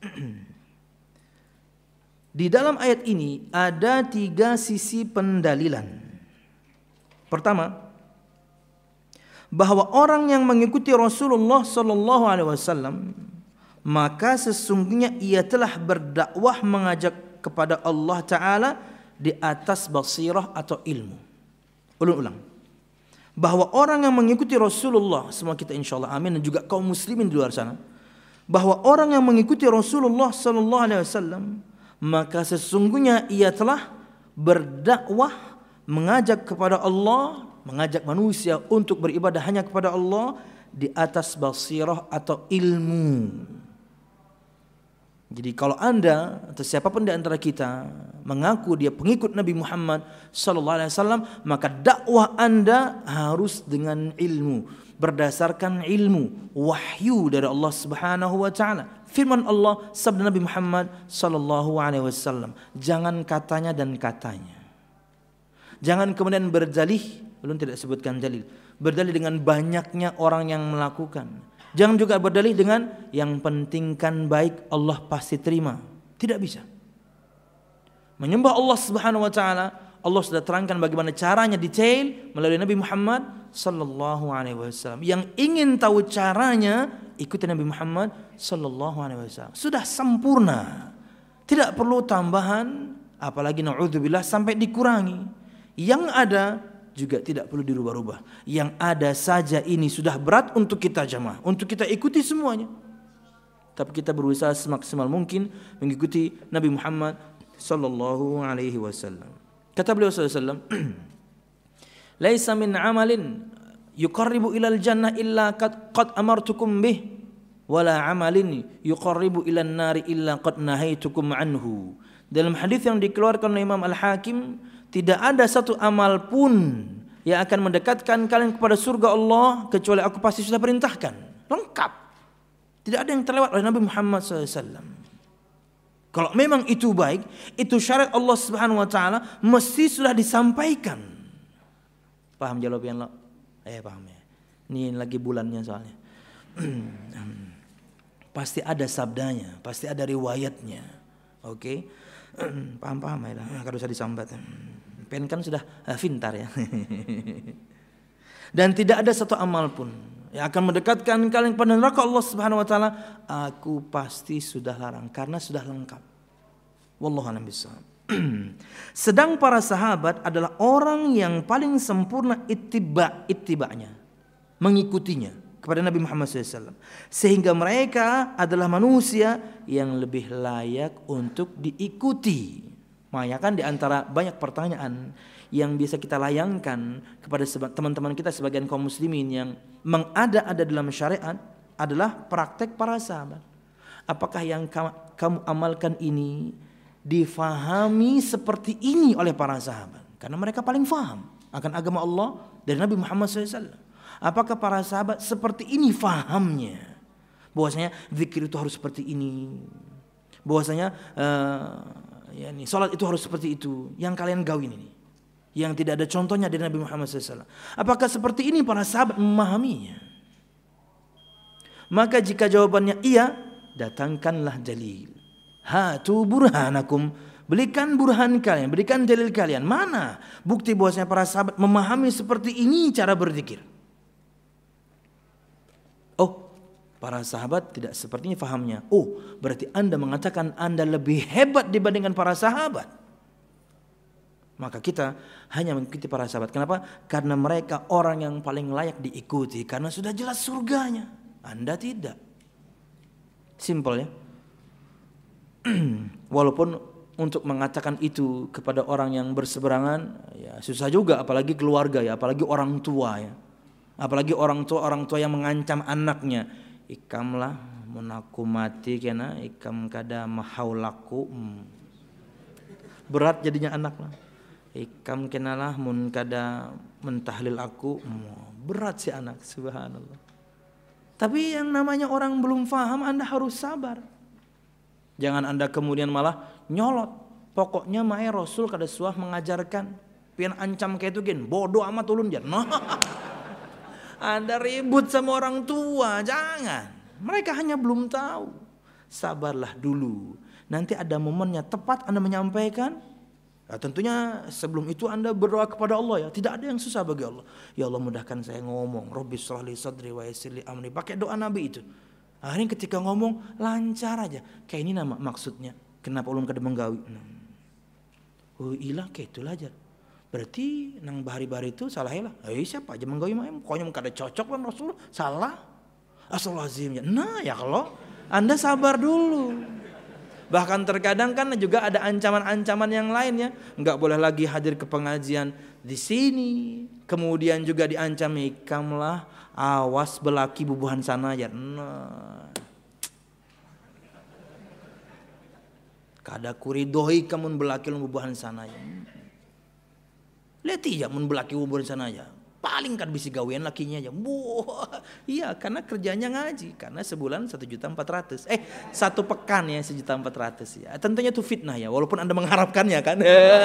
Di dalam ayat ini ada tiga sisi pendalilan. Pertama, bahwa orang yang mengikuti Rasulullah sallallahu alaihi wasallam, maka sesungguhnya ia telah berdakwah mengajak kepada Allah Ta'ala di atas basirah atau ilmu. Ulang-ulang. Bahwa orang yang mengikuti Rasulullah, semua kita insyaAllah amin, dan juga kaum muslimin di luar sana, bahwa orang yang mengikuti Rasulullah sallallahu alaihi wasallam, maka sesungguhnya ia telah berdakwah mengajak kepada Allah, mengajak manusia untuk beribadah hanya kepada Allah di atas basirah atau ilmu. Jadi kalau anda atau siapapun di antara kita mengaku dia pengikut Nabi Muhammad sallallahu alaihi wasallam, maka dakwah anda harus dengan ilmu, berdasarkan ilmu wahyu dari Allah Subhanahu wa taala. Firman Allah, sabda Nabi Muhammad sallallahu alaihi wasallam, jangan katanya dan katanya. Jangan kemudian berdalih, belum tidak sebutkan dalil, berdalih dengan banyaknya orang yang melakukan. Jangan juga berdalih dengan yang pentingkan baik Allah pasti terima. Tidak bisa. Menyembah Allah Subhanahu wa taala, Allah sudah terangkan bagaimana caranya detail melalui Nabi Muhammad sallallahu alaihi wasallam. Yang ingin tahu caranya, ikuti Nabi Muhammad sallallahu alaihi wasallam. Sudah sempurna. Tidak perlu tambahan, apalagi naudzubillah sampai dikurangi. Yang ada juga tidak perlu dirubah-rubah. Yang ada saja ini sudah berat untuk kita jamaah, untuk kita ikuti semuanya. Tapi kita berusaha semaksimal mungkin mengikuti Nabi Muhammad sallallahu alaihi wasallam. Kata beliau sallallahu alaihi wasallam, "Laisa min 'amalin yuqarribu ilal jannah illa qad, qad amartukum bih, wala 'amalin yuqarribu ilan nari illa qad nahaitukum anhu." Dalam hadis yang dikeluarkan oleh Imam Al-Hakim, tidak ada satu amal pun yang akan mendekatkan kalian kepada surga Allah kecuali aku pasti sudah perintahkan. Lengkap. Tidak ada yang terlewat oleh Nabi Muhammad sallallahu alaihi wasallam. Kalau memang itu baik, itu syariat Allah Subhanahu wa taala, mesti sudah disampaikan. Paham jawaban lo? Eh paham ya. Ini lagi bulannya soalnya. Pasti ada sabdanya, pasti ada riwayatnya. Oke. Paham-paham ya. Kalau usah disambat. Pen kan sudah uh, pintar ya. Dan tidak ada satu amal pun yang akan mendekatkan kalian kepada neraka Allah Subhanahu wa taala, aku pasti sudah larang karena sudah lengkap. Wallahu a'lam bishawab. Sedang para sahabat adalah orang yang paling sempurna ittiba ittibanya, mengikutinya kepada Nabi Muhammad shallallahu alaihi wasallam, sehingga mereka adalah manusia yang lebih layak untuk diikuti. Makanya kan di antara banyak pertanyaan yang bisa kita layangkan kepada teman-teman kita sebagian kaum muslimin yang mengada-ada dalam syariat adalah praktek para sahabat. Apakah yang kamu amalkan ini difahami seperti ini oleh para sahabat? Karena mereka paling faham akan agama Allah dari Nabi Muhammad shallallahu alaihi wasallam. Apakah para sahabat seperti ini fahamnya? Bahwasanya zikir itu harus seperti ini. Bahwasanya uh, ya nih, salat itu harus seperti itu. Yang kalian gawin ini, yang tidak ada contohnya dari Nabi Muhammad shallallahu alaihi wasallam. Apakah seperti ini para sahabat memahaminya? Maka jika jawabannya iya, datangkanlah dalil. Hatu burhanakum, berikan burhan kalian, berikan dalil kalian. Mana bukti bahwasanya para sahabat memahami seperti ini cara berzikir? Oh, para sahabat tidak sepertinya fahamnya. Oh, berarti Anda mengatakan Anda lebih hebat dibandingkan para sahabat. Maka kita hanya mengikuti para sahabat. Kenapa? Karena mereka orang yang paling layak diikuti. Karena sudah jelas surganya. Anda tidak. Simple ya. Walaupun untuk mengatakan itu kepada orang yang berseberangan, ya susah juga. Apalagi keluarga ya. Apalagi orang tua ya. Apalagi orang tua orang tua yang mengancam anaknya. Ikamlah menaku mati kena ikam kada mahaulaku. Hmm. Berat jadinya anak lah. Ikam kenalah mun kada mentahlil aku. Hmm. Berat si anak, subhanallah. Tapi yang namanya orang belum faham, Anda harus sabar. Jangan Anda kemudian malah nyolot. Pokoknya mae Rasul kada suah mengajarkan. Pian ancam kayak itu gen, bodoh amat ulun jan. Nah. Anda ribut sama orang tua, jangan. Mereka hanya belum tahu. Sabarlah dulu. Nanti ada momennya tepat Anda menyampaikan. Nah, tentunya sebelum itu Anda berdoa kepada Allah ya. Tidak ada yang susah bagi Allah. Ya Allah mudahkan saya ngomong. Rabbi shrah li sadri wa yassir li amri. Pakai doa Nabi itu. Akhirnya ketika ngomong lancar aja. Kayak ini nama maksudnya. Kenapa ulun kada menggawi? Oh ilah kayak itulah aja. Berarti nang bahari-bahari itu salah lah. Eh siapa aja menggawi mah pokoknya kada cocok kan Rasul. Salah. Astagfirullahaladzim. Nah ya kalau Anda sabar dulu. Bahkan terkadang kan juga ada ancaman-ancaman yang lainnya. Enggak boleh lagi hadir ke pengajian di sini. Kemudian juga diancam ikamlah awas belaki bubuhan sana ya. Nah. Kada kuridoi kamun belaki bubuhan sana ya. Lihat ya mun belaki bubuhan sana ya. Paling kan bisa gawean lakinya aja. Wah, iya karena kerjanya ngaji. Karena sebulan satu juta empat ratus. Eh satu pekan ya sejuta empat ratus ya. Tentunya itu fitnah ya. Walaupun Anda mengharapkannya kan.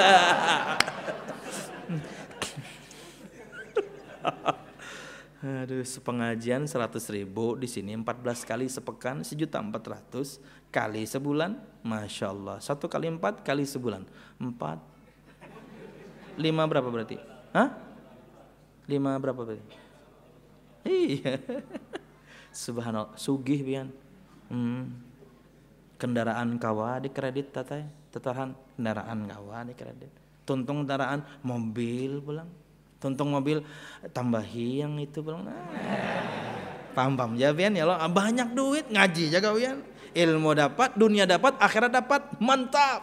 Aduh sepengajian seratus ribu. Di sini empat belas kali sepekan sejuta empat ratus. Kali sebulan. Masya Allah. Satu kali empat kali sebulan. Empat. Lima berapa berarti? Hah? Lima berapa berarti? Iya. Subhanallah. Sugih pian. Hmm. Kendaraan kawa di kredit tatay. Tetahan kendaraan kawa di kredit. Tuntung kendaraan mobil pulang. Tuntung mobil tambahi yang itu pulang. Nah. Paham-paham ya pian ya lo. Banyak duit ngaji jaga pian. Ilmu dapat, dunia dapat, akhirat dapat. Mantap.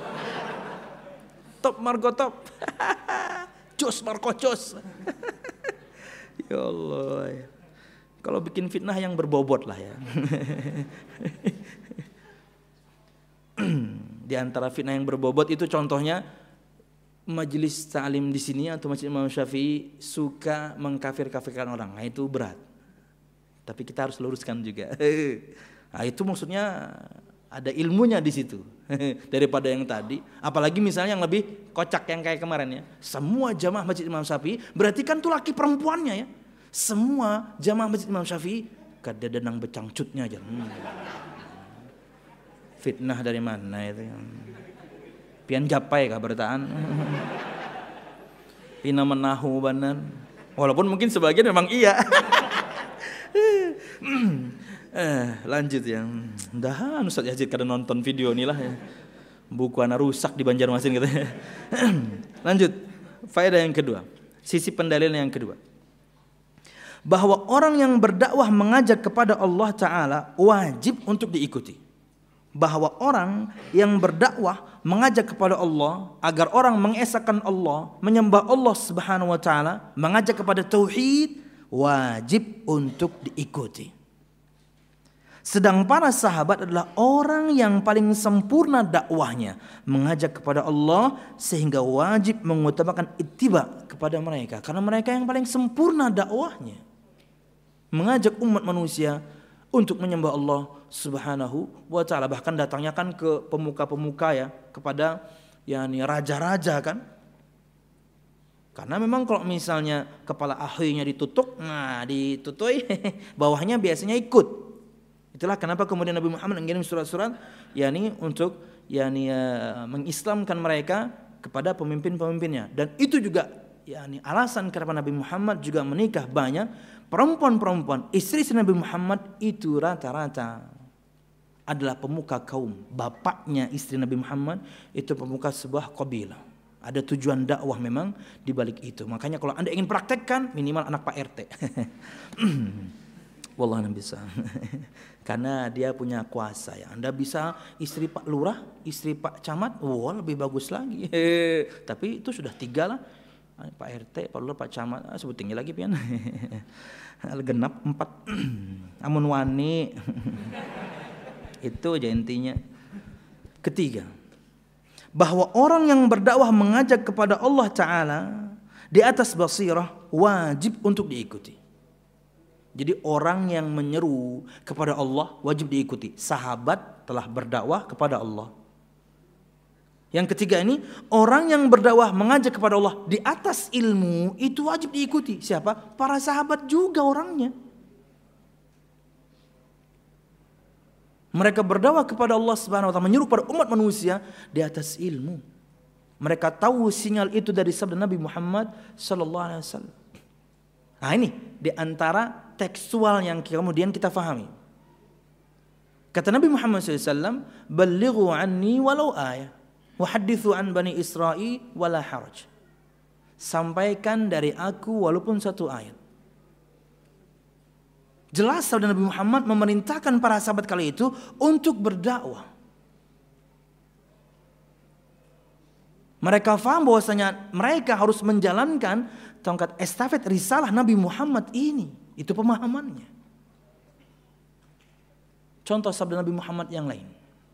Top Margo top. Cus Marco cus. Ya Allah. Kalau bikin fitnah yang berbobot lah ya. Di antara fitnah yang berbobot itu contohnya majelis ta'lim di sini atau Masjid Imam Syafi'i suka mengkafir-kafirkan orang. Nah, itu berat. Tapi kita harus luruskan juga. Nah, itu maksudnya Ada ilmunya di situ daripada yang tadi. Apalagi misalnya yang lebih kocak yang kayak kemarin ya. Semua jamaah Masjid Imam Syafi'i, berarti kan tuh laki perempuannya ya. Semua jamaah Masjid Imam Syafi'i kada denang becangcutnya aja. Hmm. Fitnah dari mana itu? Pian japai kah bertaan? Pina menahu banan. Walaupun mungkin sebagian memang iya. Eh, lanjut yang dah Ustaz Yazid kada nonton video ini lah ya. Buku anak rusak di Banjarmasin gitu. Lanjut, faedah yang kedua, sisi pendalilan yang kedua, bahwa orang yang berdakwah mengajak kepada Allah Ta'ala wajib untuk diikuti. Bahwa orang yang berdakwah mengajak kepada Allah agar orang mengesahkan Allah, menyembah Allah Subhanahu Wa Ta'ala, mengajak kepada tauhid, wajib untuk diikuti. Sedang para sahabat adalah orang yang paling sempurna dakwahnya, mengajak kepada Allah, sehingga wajib mengutamakan ittiba kepada mereka, karena mereka yang paling sempurna dakwahnya, mengajak umat manusia untuk menyembah Allah Subhanahu wa Ta'ala. Bahkan datangnya kan ke pemuka-pemuka ya, kepada yakni raja-raja kan. Karena memang kalau misalnya kepala ahinya ditutup, nah ditutui bawahnya biasanya ikut. Itulah kenapa kemudian Nabi Muhammad mengirim surat-surat yakni untuk yakni uh, mengislamkan mereka kepada pemimpin-pemimpinnya. Dan itu juga yakni alasan kenapa Nabi Muhammad juga menikah banyak perempuan-perempuan. Istri Nabi Muhammad itu rata-rata adalah pemuka kaum. Bapaknya istri Nabi Muhammad itu pemuka sebuah kabilah. Ada tujuan dakwah memang di balik itu. Makanya kalau Anda ingin praktekkan, minimal anak Pak R T. Wallah Anda bisa. Karena dia punya kuasa ya. Anda bisa istri Pak Lurah, istri Pak Camat, wah wow, lebih bagus lagi. Tapi itu sudah tiga lah. Pak R T, Pak Lurah, Pak Camat, ah, sebut tinggi lagi pian. Genap empat. Amun wani. Itu aja intinya. Ketiga, bahwa orang yang berdakwah mengajak kepada Allah Ta'ala di atas basirah wajib untuk diikuti. Jadi orang yang menyeru kepada Allah wajib diikuti. Sahabat telah berdakwah kepada Allah. Yang ketiga ini, orang yang berdakwah mengajak kepada Allah di atas ilmu itu wajib diikuti. Siapa? Para sahabat juga orangnya. Mereka berdakwah kepada Allah Subhanahu wa Ta'ala, menyeru pada umat manusia di atas ilmu. Mereka tahu sinyal itu dari sabda Nabi Muhammad sallallahu alaihi wasallam. Nah ini di antara tekstual yang kemudian kita fahami. Kata Nabi Muhammad sallallahu alaihi wasallam, "Ballighu anni walau ayah, wa hadithu an bani Israil wala haraj." Sampaikan dari aku walaupun satu ayat. Jelas sabda Nabi Muhammad memerintahkan para sahabat kali itu untuk berdakwah. Mereka faham bahwasanya mereka harus menjalankan tongkat estafet risalah Nabi Muhammad ini. Itu pemahamannya. Contoh sabda Nabi Muhammad yang lain.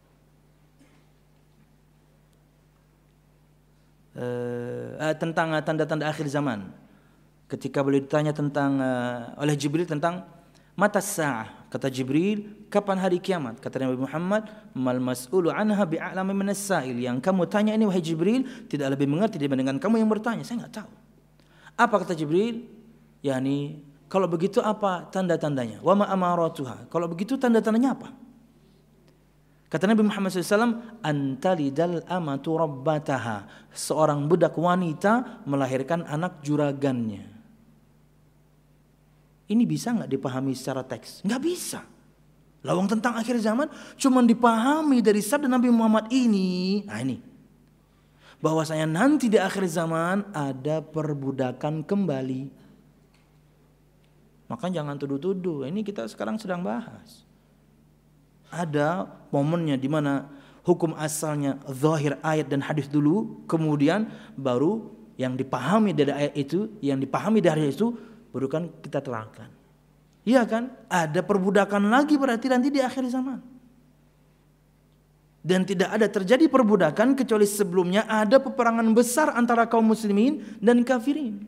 Uh, tentang uh, tanda-tanda akhir zaman. Ketika beliau ditanya tentang uh, oleh Jibril tentang mata sa'ah, kata Jibril, kapan hari kiamat? Kata Nabi Muhammad, mal mas'ulu anha bi'a'lami minas sa'il. Yang kamu tanya ini wahai Jibril tidak lebih mengerti dibandingkan kamu yang bertanya. Saya enggak tahu. Apa kata Jibril? Yani kalau begitu apa tanda-tandanya? Wa ma amaratuha. Kalau begitu tanda-tandanya apa? Kata Nabi Muhammad shallallahu alaihi wasallam, antalidal amatu rabbataha. Seorang budak wanita melahirkan anak juragannya. Ini bisa nggak dipahami secara teks? Nggak bisa. Lawang tentang akhir zaman cuma dipahami dari sabda Nabi Muhammad ini. Nah ini, bahwasanya nanti di akhir zaman ada perbudakan kembali. Maka jangan tuduh-tuduh. Ini kita sekarang sedang bahas. Ada momennya di mana hukum asalnya zahir ayat dan hadis dulu, kemudian baru yang dipahami dari ayat itu, yang dipahami dari ayat itu baru kan kita terangkan. Iya kan? Ada perbudakan lagi berarti nanti di akhir zaman. Dan tidak ada terjadi perbudakan kecuali sebelumnya ada peperangan besar antara kaum muslimin dan kafirin.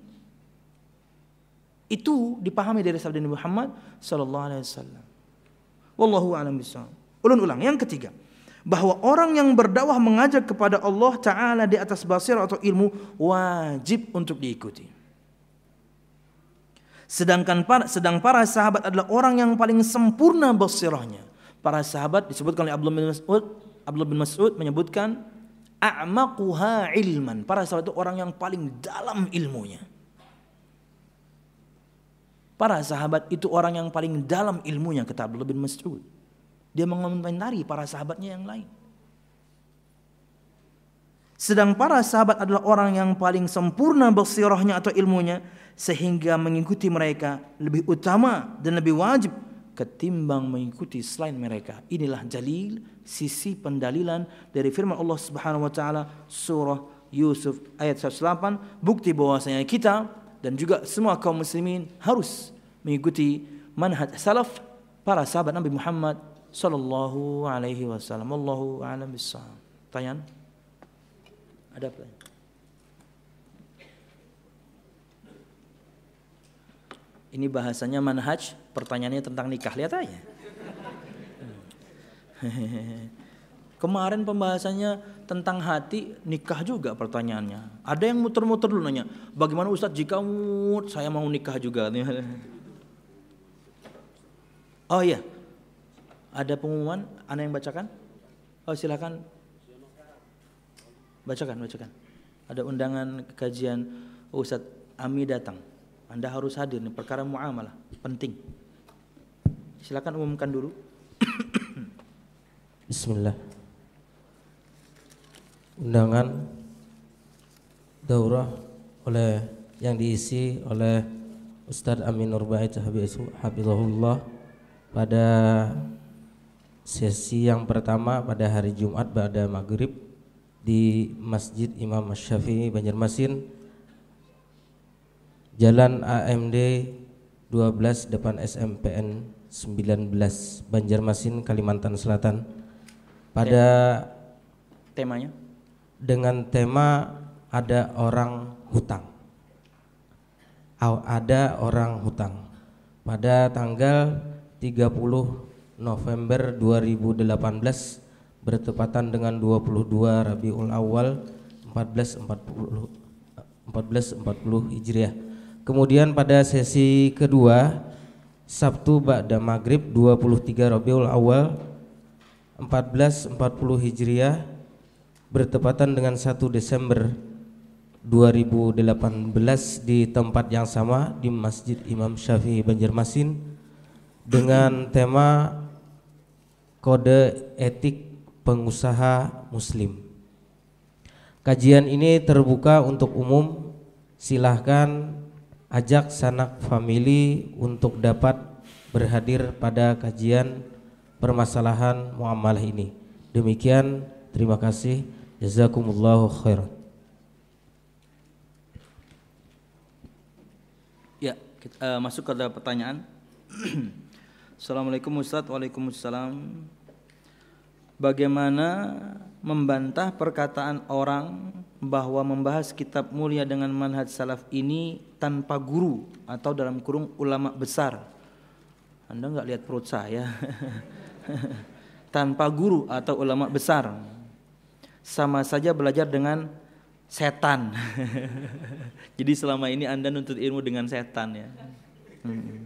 Itu dipahami dari sabda Nabi Muhammad sallallahu alaihi wasallam. Wallahu a'lam bishawab. Ulun ulang yang ketiga, bahwa orang yang berdakwah mengajak kepada Allah Ta'ala di atas basirah atau ilmu wajib untuk diikuti. Sedangkan para, sedang para sahabat adalah orang yang paling sempurna basirahnya. Para sahabat disebutkan oleh Abdullah bin Mas'ud, Abdullah bin Mas'ud menyebutkan a'maquha ilman. Para sahabat itu orang yang paling dalam ilmunya. Para sahabat itu orang yang paling dalam ilmunya, kata Abdullah bin Mas'ud. Dia mengomentari para sahabatnya yang lain. Sedang para sahabat adalah orang yang paling sempurna basirahnya atau ilmunya, sehingga mengikuti mereka lebih utama dan lebih wajib ketimbang mengikuti selain mereka. Inilah dalil, sisi pendalilan dari firman Allah Subhanahu wa taala surah Yusuf ayat seratus delapan, bukti bahwasanya kita dan juga semua kaum muslimin harus mengikuti manhaj salaf para sahabat Nabi Muhammad sallallahu alaihi wasallam. Wallahu a'lam bissawab. Pertanyaan? Ada pertanyaan? Ini bahasanya manhaj, pertanyaannya tentang nikah. Lihat aja. Kemarin pembahasannya tentang hati, nikah juga pertanyaannya. Ada yang muter-muter dulu nanya, bagaimana Ustadz jika mut, saya mau nikah juga. Oh iya, ada pengumuman, Anda yang bacakan? Oh silakan. Bacakan, bacakan. Ada undangan kajian Ustadz Ami datang. Anda harus hadir nih, perkara muamalah penting. Silakan umumkan dulu. Bismillah. Undangan daurah oleh yang diisi oleh Ustadz Amin Nurbait Habibullah pada sesi yang pertama pada hari Jumat pada maghrib di Masjid Imam Syafi'i Banjarmasin, Jalan A M D dua belas depan S M P N sembilan belas Banjarmasin, Kalimantan Selatan. Pada temanya dengan tema ada orang hutang. Ada orang hutang. Pada tanggal tiga puluh November dua ribu delapan belas bertepatan dengan dua puluh dua Rabiul Awal empat belas empat puluh Hijriah. Kemudian pada sesi kedua Sabtu ba'da maghrib dua puluh tiga Rabiul Awal empat belas empat puluh Hijriah bertepatan dengan satu Desember dua ribu delapan belas di tempat yang sama di Masjid Imam Syafi'i Banjarmasin dengan tema kode etik pengusaha muslim. Kajian ini terbuka untuk umum, silahkan ajak sanak famili untuk dapat berhadir pada kajian permasalahan muamalah ini. Demikian, terima kasih. Jazakumullahu khairan. Ya, kita, uh, masuk ke pertanyaan. Assalamualaikum Ustaz. Waalaikumsalam. Bagaimana membantah perkataan orang bahwa membahas kitab mulia dengan manhaj salaf ini tanpa guru atau dalam kurung ulama besar? Anda enggak lihat perut saya. Tanpa guru atau ulama besar, sama saja belajar dengan setan. Jadi selama ini Anda nuntut ilmu dengan setan ya. Hmm.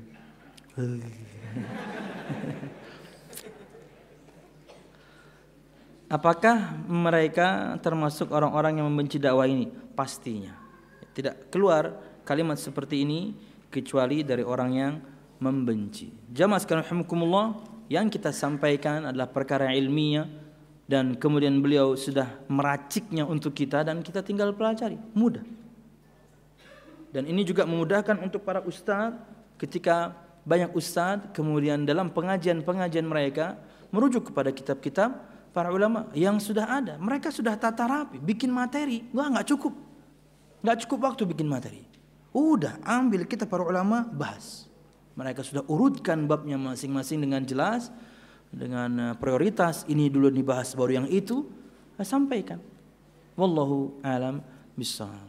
Apakah mereka termasuk orang-orang yang membenci dakwah ini? Pastinya. Tidak keluar kalimat seperti ini kecuali dari orang yang membenci. Jamaah sekalian rahimakumullah, yang kita sampaikan adalah perkara ilmiah dan kemudian beliau sudah meraciknya untuk kita dan kita tinggal pelajari, mudah. Dan ini juga memudahkan untuk para ustadz ketika banyak ustadz kemudian dalam pengajian-pengajian mereka merujuk kepada kitab-kitab para ulama yang sudah ada. Mereka sudah tata rapi, bikin materi, wah nggak cukup, nggak cukup waktu bikin materi. Udah ambil kita para ulama bahas. Mereka sudah urutkan babnya masing-masing dengan jelas, dengan prioritas. Ini dulu dibahas baru yang itu, sampaikan. Wallahu a'lam bishawab.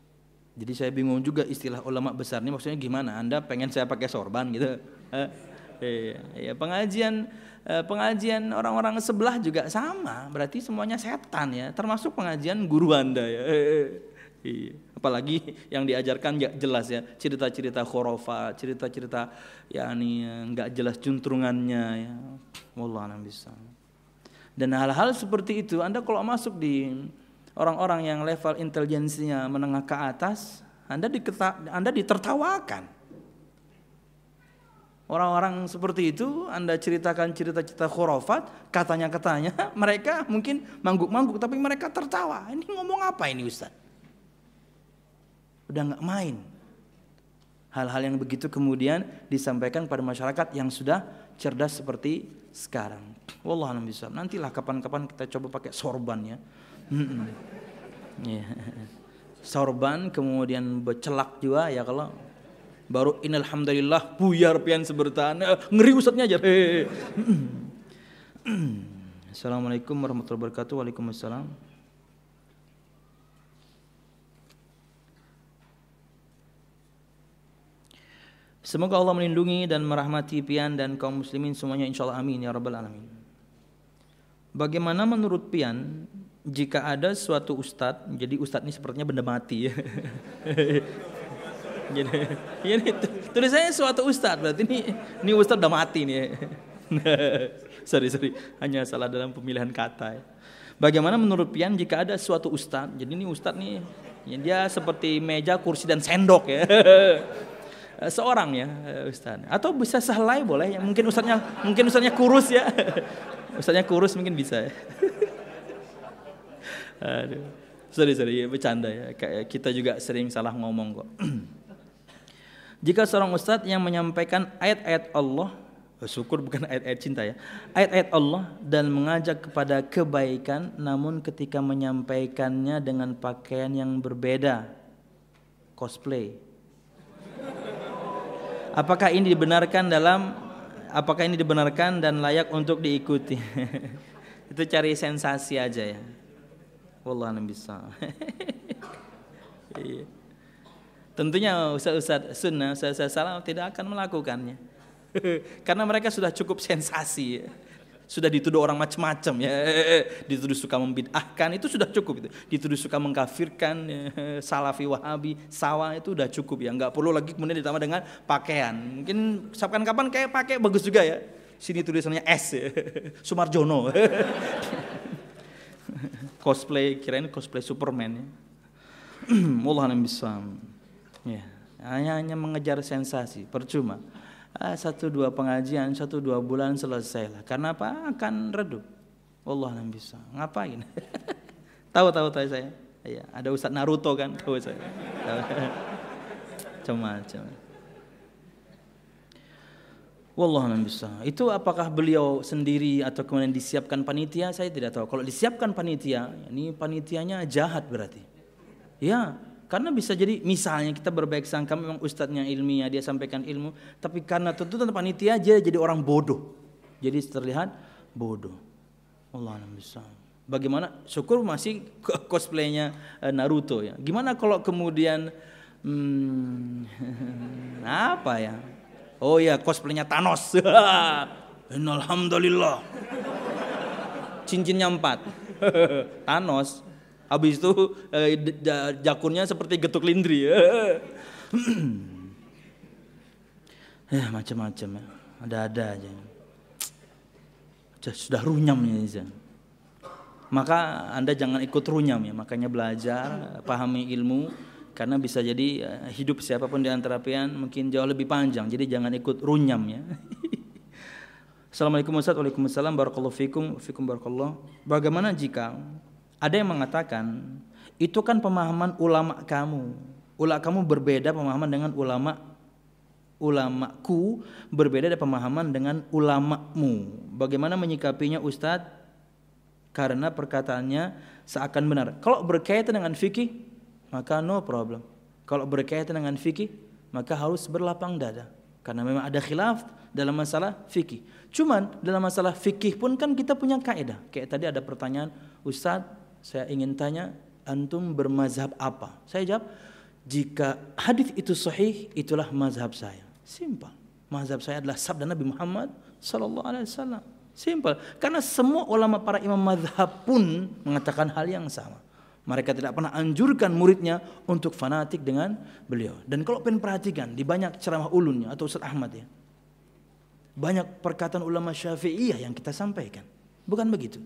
Jadi saya bingung juga istilah ulama besar ini maksudnya gimana? Anda pengen saya pakai sorban gitu? Iya, iya, pengajian eh, pengajian orang-orang sebelah juga sama, berarti semuanya setan ya, termasuk pengajian guru Anda ya. Iya. Apalagi yang diajarkan nggak jelas ya, cerita-cerita khurafat, cerita-cerita yakni nggak jelas juntrungannya ya. Wallahu a'lam bishawab. Dan hal-hal seperti itu Anda kalau masuk di orang-orang yang level intelijensinya menengah ke atas, Anda diketa, Anda ditertawakan. Orang-orang seperti itu Anda ceritakan cerita-cerita khurafat, katanya-katanya mereka mungkin mangguk-mangguk tapi mereka tertawa. Ini ngomong apa ini Ustaz? Udah nggak main. Hal-hal yang begitu kemudian disampaikan pada masyarakat yang sudah cerdas seperti sekarang. Wallahu a'lam bishawab. Nantilah kapan-kapan kita coba pakai sorban ya. Yeah. Sorban kemudian becelak juga ya, kalau baru innalhamdulillah buyar pian sebertaan. Ngeri ustadznya aja. Assalamualaikum warahmatullahi wabarakatuh. Waalaikumsalam. Semoga Allah melindungi dan merahmati pian dan kaum muslimin semuanya, insyaallah amin ya rabbal alamin. Bagaimana menurut pian jika ada suatu ustadz, jadi ustadz ini sepertinya benda mati ya. Jadi ini tulisannya suatu ustadz, berarti ini ini ustadz udah mati nih. sorry sorry, hanya salah dalam pemilihan kata ya. Bagaimana menurut pian jika ada suatu ustadz, jadi ini ustadz nih ya, dia seperti meja, kursi dan sendok ya. Seorang ya ustaz, atau bisa sehelai boleh ya, mungkin ustaznya mungkin ustaznya kurus ya. Ustaznya kurus mungkin bisa ya. Aduh, sorry sorry bercanda ya, kayak kita juga sering salah ngomong kok. Jika seorang ustaz yang menyampaikan ayat-ayat Allah, syukur bukan ayat-ayat cinta ya, ayat-ayat Allah dan mengajak kepada kebaikan, namun ketika menyampaikannya dengan pakaian yang berbeda, cosplay. Apakah ini dibenarkan dalam apakah ini dibenarkan dan layak untuk diikuti? Itu cari sensasi aja ya. Wallahu a'lam bishawab. Tentunya ustaz-ustaz sunnah, ustaz-ustaz salaf tidak akan melakukannya. Karena mereka sudah cukup sensasi ya. Sudah dituduh orang macam-macam ya, dituduh suka membid'ahkan, itu sudah cukup itu. Dituduh suka mengkafirkan, salafi, wahabi, sawa, itu udah cukup ya. Enggak perlu lagi kemudian ditambah dengan pakaian. Mungkin kapan-kapan kayak pakai bagus juga ya. Sini tulisannya S ya. Sumarjono. Cosplay, kirain cosplay Superman ya. Wallahu a'lam bishawab. Ya, hanya hanya mengejar sensasi, percuma. Ah, satu dua pengajian, satu dua bulan selesai lah. Karena apa? Akan redup. Wallahu a'lam bishawab. Ngapain? Tahu tahu tahu saya. Iya, ada Ustaz Naruto kan, tahu saya. Macam-macam. Wallahu a'lam bishawab. Itu apakah beliau sendiri atau kemudian disiapkan panitia? Saya tidak tahu. Kalau disiapkan panitia, ini panitianya jahat berarti. Ya. Karena bisa jadi misalnya kita berbaik sangka memang ustadznya ilmiah, dia sampaikan ilmu, tapi karena tuntutan panitia dia jadi orang bodoh. Jadi terlihat bodoh. Wallahu a'lam bishawab. Bagaimana? Syukur masih cosplaynya Naruto ya. Gimana kalau kemudian hmm, apa ya? Oh ya, cosplaynya Thanos. Innalhamdulillah. Cincinnya empat. Thanos. Habis itu eh, jakurnya seperti getuk lindri. Ya macam-macam ya. Ada-ada aja. Sudah runyam ya. Maka Anda jangan ikut runyam ya. Makanya belajar, pahami ilmu, karena bisa jadi eh, hidup siapapun di antara pian mungkin jauh lebih panjang. Jadi jangan ikut runyam ya. Assalamualaikum warahmatullahi wabarakatuh. Waalaikumsalam barakallahu fikum, fikum barakallahu. Bagaimana jika ada yang mengatakan itu kan pemahaman ulama kamu, ulama kamu berbeda pemahaman dengan ulama ulamaku berbeda dengan pemahaman dengan ulamamu. Bagaimana menyikapinya Ustadz? Karena perkataannya seakan benar. Kalau berkaitan dengan fikih maka no problem. Kalau berkaitan dengan fikih maka harus berlapang dada. Karena memang ada khilaf dalam masalah fikih. Cuman dalam masalah fikih pun kan kita punya kaidah. Kayak tadi ada pertanyaan, Ustadz saya ingin tanya, antum bermazhab apa? Saya jawab, jika hadis itu sahih, itulah mazhab saya. Simpel. Mazhab saya adalah sabda Nabi Muhammad sallallahu alaihi wasallam. Simple. Karena semua ulama para imam mazhab pun mengatakan hal yang sama. Mereka tidak pernah anjurkan muridnya untuk fanatik dengan beliau. Dan kalau pengen perhatikan di banyak ceramah ulunnya atau Ustaz Ahmad ya, banyak perkataan ulama Syafi'iyah yang kita sampaikan. Bukan begitu.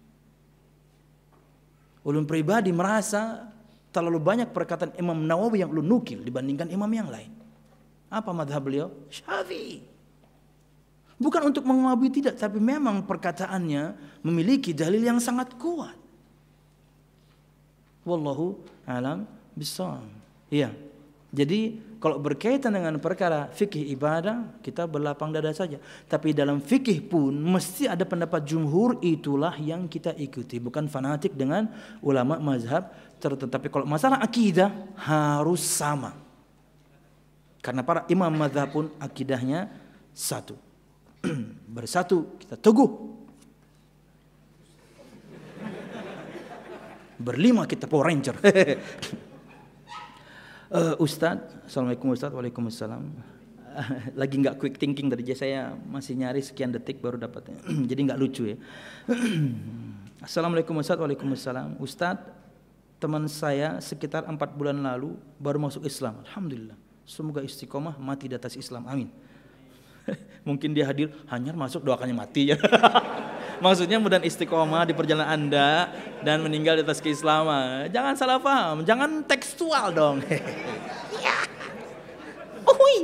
Ulun pribadi merasa terlalu banyak perkataan Imam Nawawi yang ulun nukil dibandingkan imam yang lain. Apa madhab beliau? Syafi'i. Bukan untuk mengelabui tidak, tapi memang perkataannya memiliki dalil yang sangat kuat. Wallahu alam bissawab. Iya. Jadi kalau berkaitan dengan perkara fikih ibadah, kita berlapang dada saja. Tapi dalam fikih pun mesti ada pendapat jumhur, itulah yang kita ikuti. Bukan fanatik dengan ulama mazhab tertentu. Tapi kalau masalah akidah harus sama. Karena para imam mazhab pun akidahnya satu. Bersatu kita teguh. Berlima kita Power Ranger. uh, Ustadz, Assalamualaikum Ustadz. Waalaikumsalam. Uh, lagi nggak quick thinking tadi, saya masih nyari sekian detik baru dapatnya. Jadi nggak lucu ya. Assalamualaikum Ustadz. Waalaikumsalam. Ustadz, teman saya sekitar empat bulan lalu baru masuk Islam. Alhamdulillah. Semoga istiqomah mati di atas Islam. Amin. Mungkin dia hadir hanya masuk doakannya mati ya. Maksudnya mudah istiqomah di perjalanan Anda dan meninggal di atas keislaman. Jangan salah paham, jangan tekstual dong. Ya. Uhui.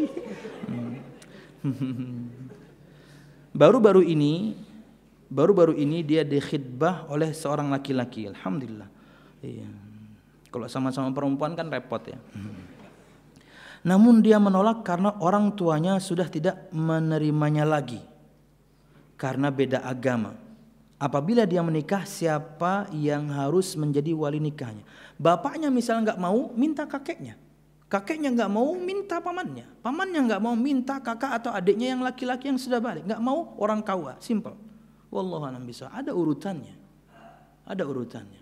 Baru-baru ini, baru-baru ini dia dikhidbah oleh seorang laki-laki. Alhamdulillah. Iya. Kalau sama-sama perempuan kan repot ya. Namun dia menolak karena orang tuanya sudah tidak menerimanya lagi karena beda agama. Apabila dia menikah, siapa yang harus menjadi wali nikahnya? Bapaknya misalnya nggak mau, minta kakeknya. Kakeknya nggak mau, minta pamannya. Pamannya nggak mau, minta kakak atau adiknya yang laki-laki yang sudah balik. Nggak mau, orang kawa. Simple. Wallahu a'lam bishawab. Ada urutannya. Ada urutannya.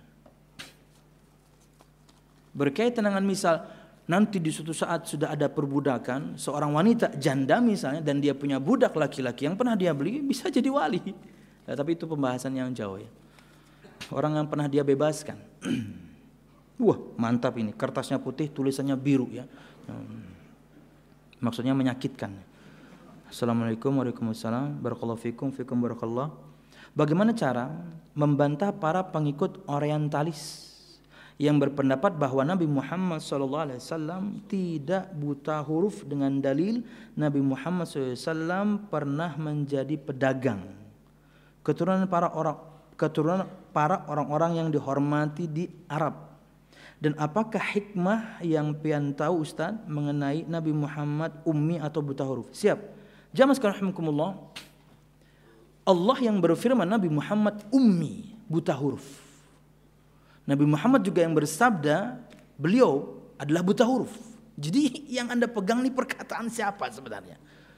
Berkaitan dengan misal nanti di suatu saat sudah ada perbudakan, seorang wanita janda misalnya dan dia punya budak laki-laki yang pernah dia beli, bisa jadi wali. Ya, tapi itu pembahasan yang jauh ya. Orang yang pernah dia bebaskan. Wah, mantap ini. Kertasnya putih, tulisannya biru ya. Maksudnya menyakitkan. Assalamualaikum warahmatullahi wabarakatuh. Barakallahu fikum, fikum barakallah. Bagaimana cara membantah para pengikut orientalis yang berpendapat bahwa Nabi Muhammad shallallahu alaihi wasallam tidak buta huruf dengan dalil Nabi Muhammad shallallahu alaihi wasallam pernah menjadi pedagang, keturunan para orang keturunan para orang-orang yang dihormati di Arab. Dan apakah hikmah yang pian tahu Ustaz mengenai Nabi Muhammad ummi atau buta huruf? Siap. Jamaah sekalian rahimakumullah. Allah yang berfirman Nabi Muhammad ummi, buta huruf. Nabi Muhammad juga yang bersabda beliau adalah buta huruf. Jadi yang Anda pegang ini perkataan siapa sebenarnya?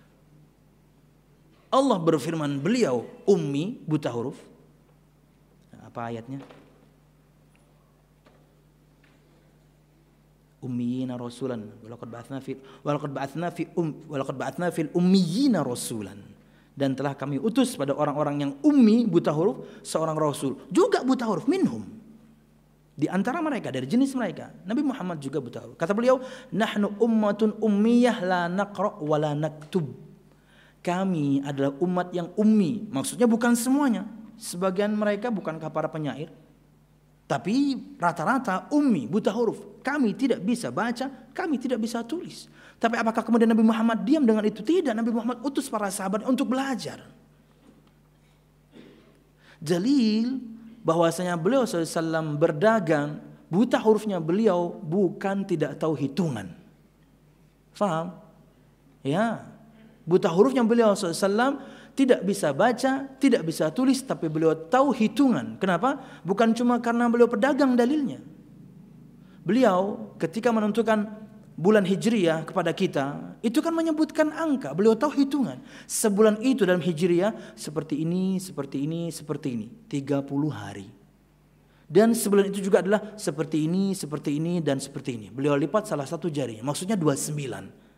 Allah berfirman beliau ummi, buta huruf. Apa ayatnya? Ummiyina rasulan walaqad ba'atsna fi walaqad ba'atsna fi um walaqad ba'atsna fil ummiyina rasulan. Dan telah kami utus pada orang-orang yang ummi, buta huruf, seorang rasul juga buta huruf minhum. Di antara mereka, dari jenis mereka, Nabi Muhammad juga buta huruf. Kata beliau, nahnu ummatun ummiyah la naqra wa la naktub. Kami adalah umat yang ummi. Maksudnya bukan semuanya. Sebagian mereka bukankah para penyair? Tapi rata-rata ummi, buta huruf. Kami tidak bisa baca, kami tidak bisa tulis. Tapi apakah kemudian Nabi Muhammad diam dengan itu? Tidak, Nabi Muhammad utus para sahabat untuk belajar. Dalil bahwasanya beliau shallallahu alaihi wasallam berdagang, buta hurufnya beliau bukan tidak tahu hitungan. Faham? Ya, buta hurufnya beliau shallallahu alaihi wasallam tidak bisa baca, tidak bisa tulis, tapi beliau tahu hitungan. Kenapa? Bukan cuma karena beliau pedagang dalilnya. Beliau ketika menentukan bulan Hijriyah kepada kita, itu kan menyebutkan angka. Beliau tahu hitungan. Sebulan itu dalam Hijriyah seperti ini, seperti ini, seperti ini. tiga puluh hari. Dan sebulan itu juga adalah seperti ini, seperti ini, dan seperti ini. Beliau lipat salah satu jarinya. Maksudnya dua puluh sembilan.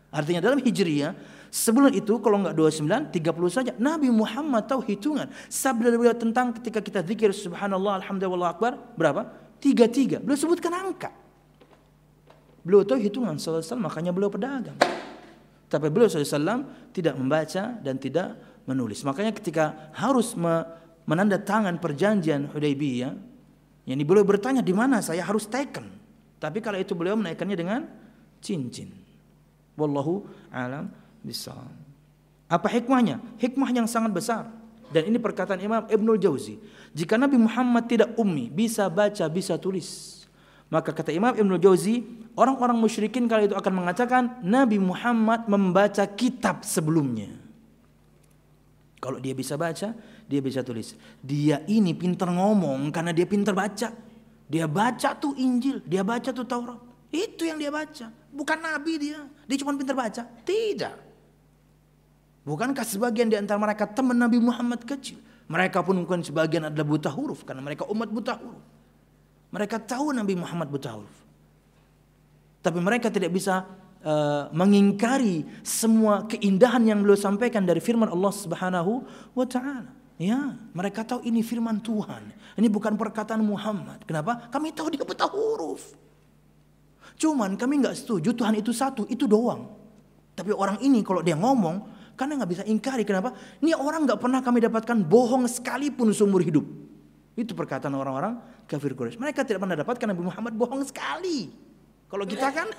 Artinya dalam Hijriyah, sebelum itu kalau enggak dua puluh sembilan, tiga puluh saja. Nabi Muhammad tahu hitungan. Sabda beliau tentang ketika kita zikir subhanallah, alhamdulillah, wallahu akbar, berapa? Tiga tiga. Beliau sebutkan angka. Beliau tahu hitungan sallallahu alaihi wasallam, makanya beliau pedagang. Tapi beliau sallallahu alaihi wasallam tidak membaca dan tidak menulis. Makanya ketika harus menandatangan perjanjian Hudaybiyah, yani beliau bertanya di mana saya harus teken. Tapi kalau itu beliau menaikkannya dengan cincin. Wallahu a'lam bishawab. Apa hikmahnya? Hikmah yang sangat besar. Dan ini perkataan Imam Ibnul Jauzi. Jika Nabi Muhammad tidak ummi, bisa baca, bisa tulis, maka kata Imam Ibnul Jauzi, orang-orang musyrikin kala itu akan mengatakan Nabi Muhammad membaca kitab sebelumnya. Kalau dia bisa baca, dia bisa tulis. Dia ini pintar ngomong karena dia pintar baca. Dia baca tuh Injil, dia baca tuh Taurat. Itu yang dia baca. Bukan nabi dia. Dia cuma pintar baca. Tidak. Bukankah sebagian di antara mereka teman Nabi Muhammad kecil? Mereka pun mungkin sebagian adalah buta huruf karena mereka umat buta huruf. Mereka tahu Nabi Muhammad buta huruf. Tapi mereka tidak bisa uh, mengingkari semua keindahan yang beliau sampaikan dari firman Allah Subhanahu wa taala. Ya, mereka tahu ini firman Tuhan. Ini bukan perkataan Muhammad. Kenapa? Kami tahu dia buta huruf. Cuman kami nggak setuju Tuhan itu satu, itu doang. Tapi orang ini kalau dia ngomong, karena nggak bisa ingkari. Kenapa? Ini orang nggak pernah kami dapatkan bohong sekalipun seumur hidup. Itu perkataan orang-orang kafir Quraisy. Mereka tidak pernah dapatkan Nabi Muhammad bohong sekali. Kalau kita kan,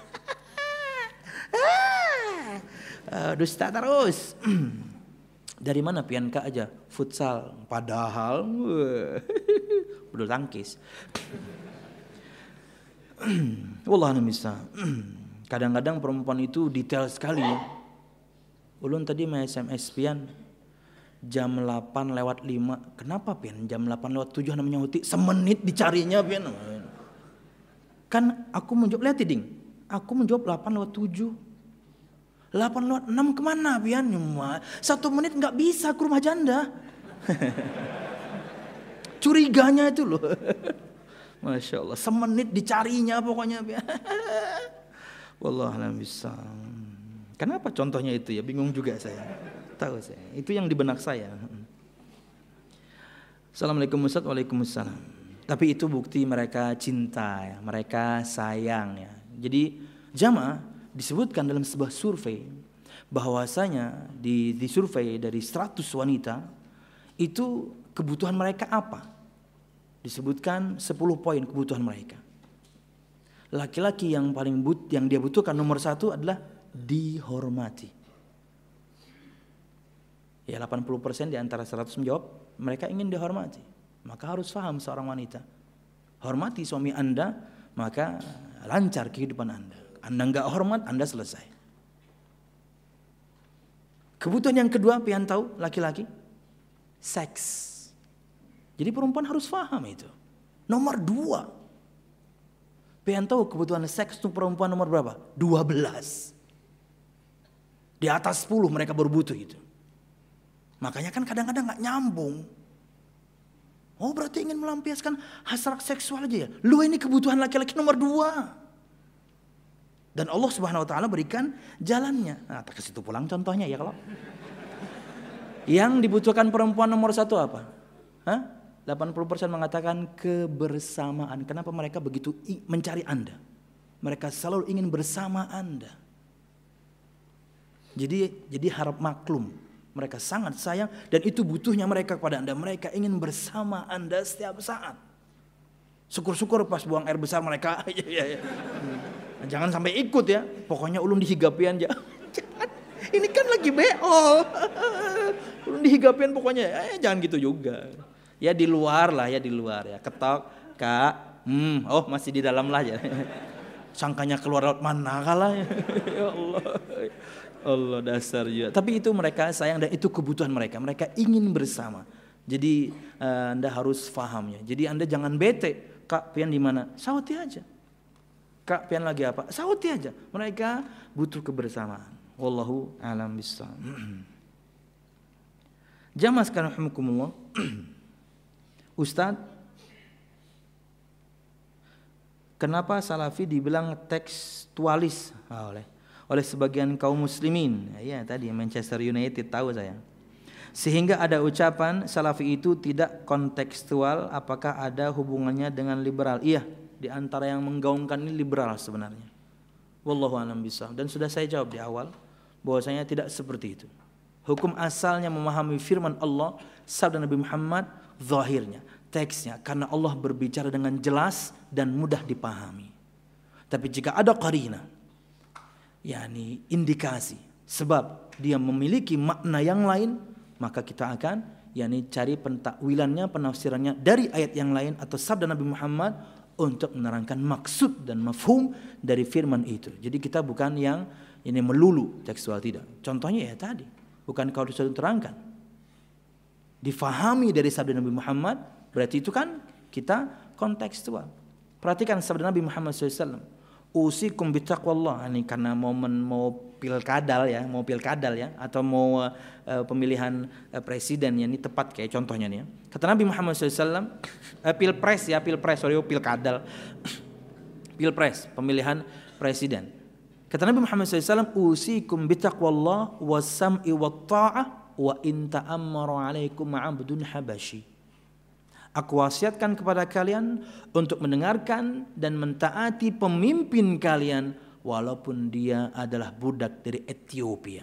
uh, dusta terus. Dari mana pianka aja futsal, padahal bulu tangkis. Wallah bisa. Kadang-kadang perempuan itu detail sekali. Ulun tadi main S M S pian jam delapan lewat lima. Kenapa pian jam delapan lewat tujuh namanya Huti? Semenit dicarinya pian. Kan aku menjawab, lihat ding. Aku menjawab delapan lewat tujuh. delapan lewat enam kemana pian? Satu menit nggak bisa ke rumah janda. Curiganya itu loh. Masya Allah, semenit dicarinya pokoknya. Wallahualam bisa. Kenapa contohnya itu ya? Bingung juga saya. Tahu saya. Itu yang di benak saya. Assalamualaikum Ustaz. Waalaikumsalam. Tapi itu bukti mereka cinta ya, mereka sayang ya. Jadi jamaah disebutkan dalam sebuah survei bahwasanya di, di survei dari seratus wanita itu kebutuhan mereka apa? Disebutkan sepuluh poin kebutuhan mereka. Laki-laki yang paling but, yang dia butuhkan nomor satu adalah dihormati. Ya delapan puluh persen di antara seratus menjawab mereka ingin dihormati. Maka harus paham seorang wanita. Hormati suami Anda, maka lancar kehidupan Anda. Anda enggak hormat, Anda selesai. Kebutuhan yang kedua, pian tahu laki-laki? Seks. Jadi perempuan harus paham itu. Nomor dua. Pian tahu kebutuhan seks untuk perempuan nomor berapa? dua belas. Di atas sepuluh mereka baru butuh itu. Makanya kan kadang-kadang gak nyambung. Oh berarti ingin melampiaskan hasrat seksual aja ya. Lu ini kebutuhan laki-laki nomor dua. Dan Allah Subhanahu Wa Taala berikan jalannya. Nah tak ke situ pulang contohnya ya kalau. Yang dibutuhkan perempuan nomor satu apa? Hah? delapan puluh persen mengatakan kebersamaan. Kenapa mereka begitu mencari Anda? Mereka selalu ingin bersama Anda. Jadi jadi harap maklum. Mereka sangat sayang dan itu butuhnya mereka kepada Anda. Mereka ingin bersama Anda setiap saat. Syukur-syukur pas buang air besar mereka. Jangan sampai ikut ya. Pokoknya ulun dihigapian aja. Ini kan lagi beol. Ulun dihigapian pokoknya. Eh, jangan gitu juga. Ya di luar lah ya di luar ya. Ketok, Kak. Hmm, oh masih di dalam lah ya. Sangkanya keluar lewat mana kalah ya. Ya Allah. Allah dasar juga. Tapi itu mereka sayang dan itu kebutuhan mereka. Mereka ingin bersama. Jadi uh, Anda harus paham ya. Jadi Anda jangan bete. Kak, pian di mana? Sauti aja. Kak, pian lagi apa? Sauti aja. Mereka butuh kebersamaan. Wallahu a'lam bishawab. Jamaah sekalian rahimakumullah. Ustaz, kenapa Salafi dibilang tekstualis? Oh, oleh. oleh sebagian kaum muslimin. Ya, ya tadi Manchester United tahu saya. Sehingga ada ucapan Salafi itu tidak kontekstual, apakah ada hubungannya dengan liberal? Iya, di antara yang menggaungkan ini liberal sebenarnya. Wallahu a'lam bishawab. Dan sudah saya jawab di awal bahwasanya tidak seperti itu. Hukum asalnya memahami firman Allah, sabda Nabi Muhammad, zahirnya, teksnya, karena Allah berbicara dengan jelas dan mudah dipahami. Tapi jika ada qarina, yakni indikasi, sebab dia memiliki makna yang lain, maka kita akan yakni cari pentakwilannya, penafsirannya dari ayat yang lain atau sabda Nabi Muhammad untuk menerangkan maksud dan mafhum dari firman itu. Jadi kita bukan yang ini melulu tekstual, tidak. Contohnya ya tadi, bukan kau disuruh terangkan, difahami dari sabda Nabi Muhammad, berarti itu kan kita kontekstual. Perhatikan sabda Nabi Muhammad shallallahu alaihi wasallam, usikum bitaqwallah. Ini karena momen mau pilkadal ya, mau pilkadal ya, atau mau uh, pemilihan uh, presiden ya, ini tepat kayak contohnya nih ya. Kata Nabi Muhammad shallallahu alaihi wasallam, uh, pilpres ya, pilpres, sorry, pilkadal, pilpres, pemilihan presiden. Kata Nabi Muhammad shallallahu alaihi wasallam, usikum bitaqwallah wassam'i watta'ah wa in ta'ammara alaikum 'abdun habashi. Aku wasiatkan kepada kalian untuk mendengarkan dan mentaati pemimpin kalian walaupun dia adalah budak dari Ethiopia.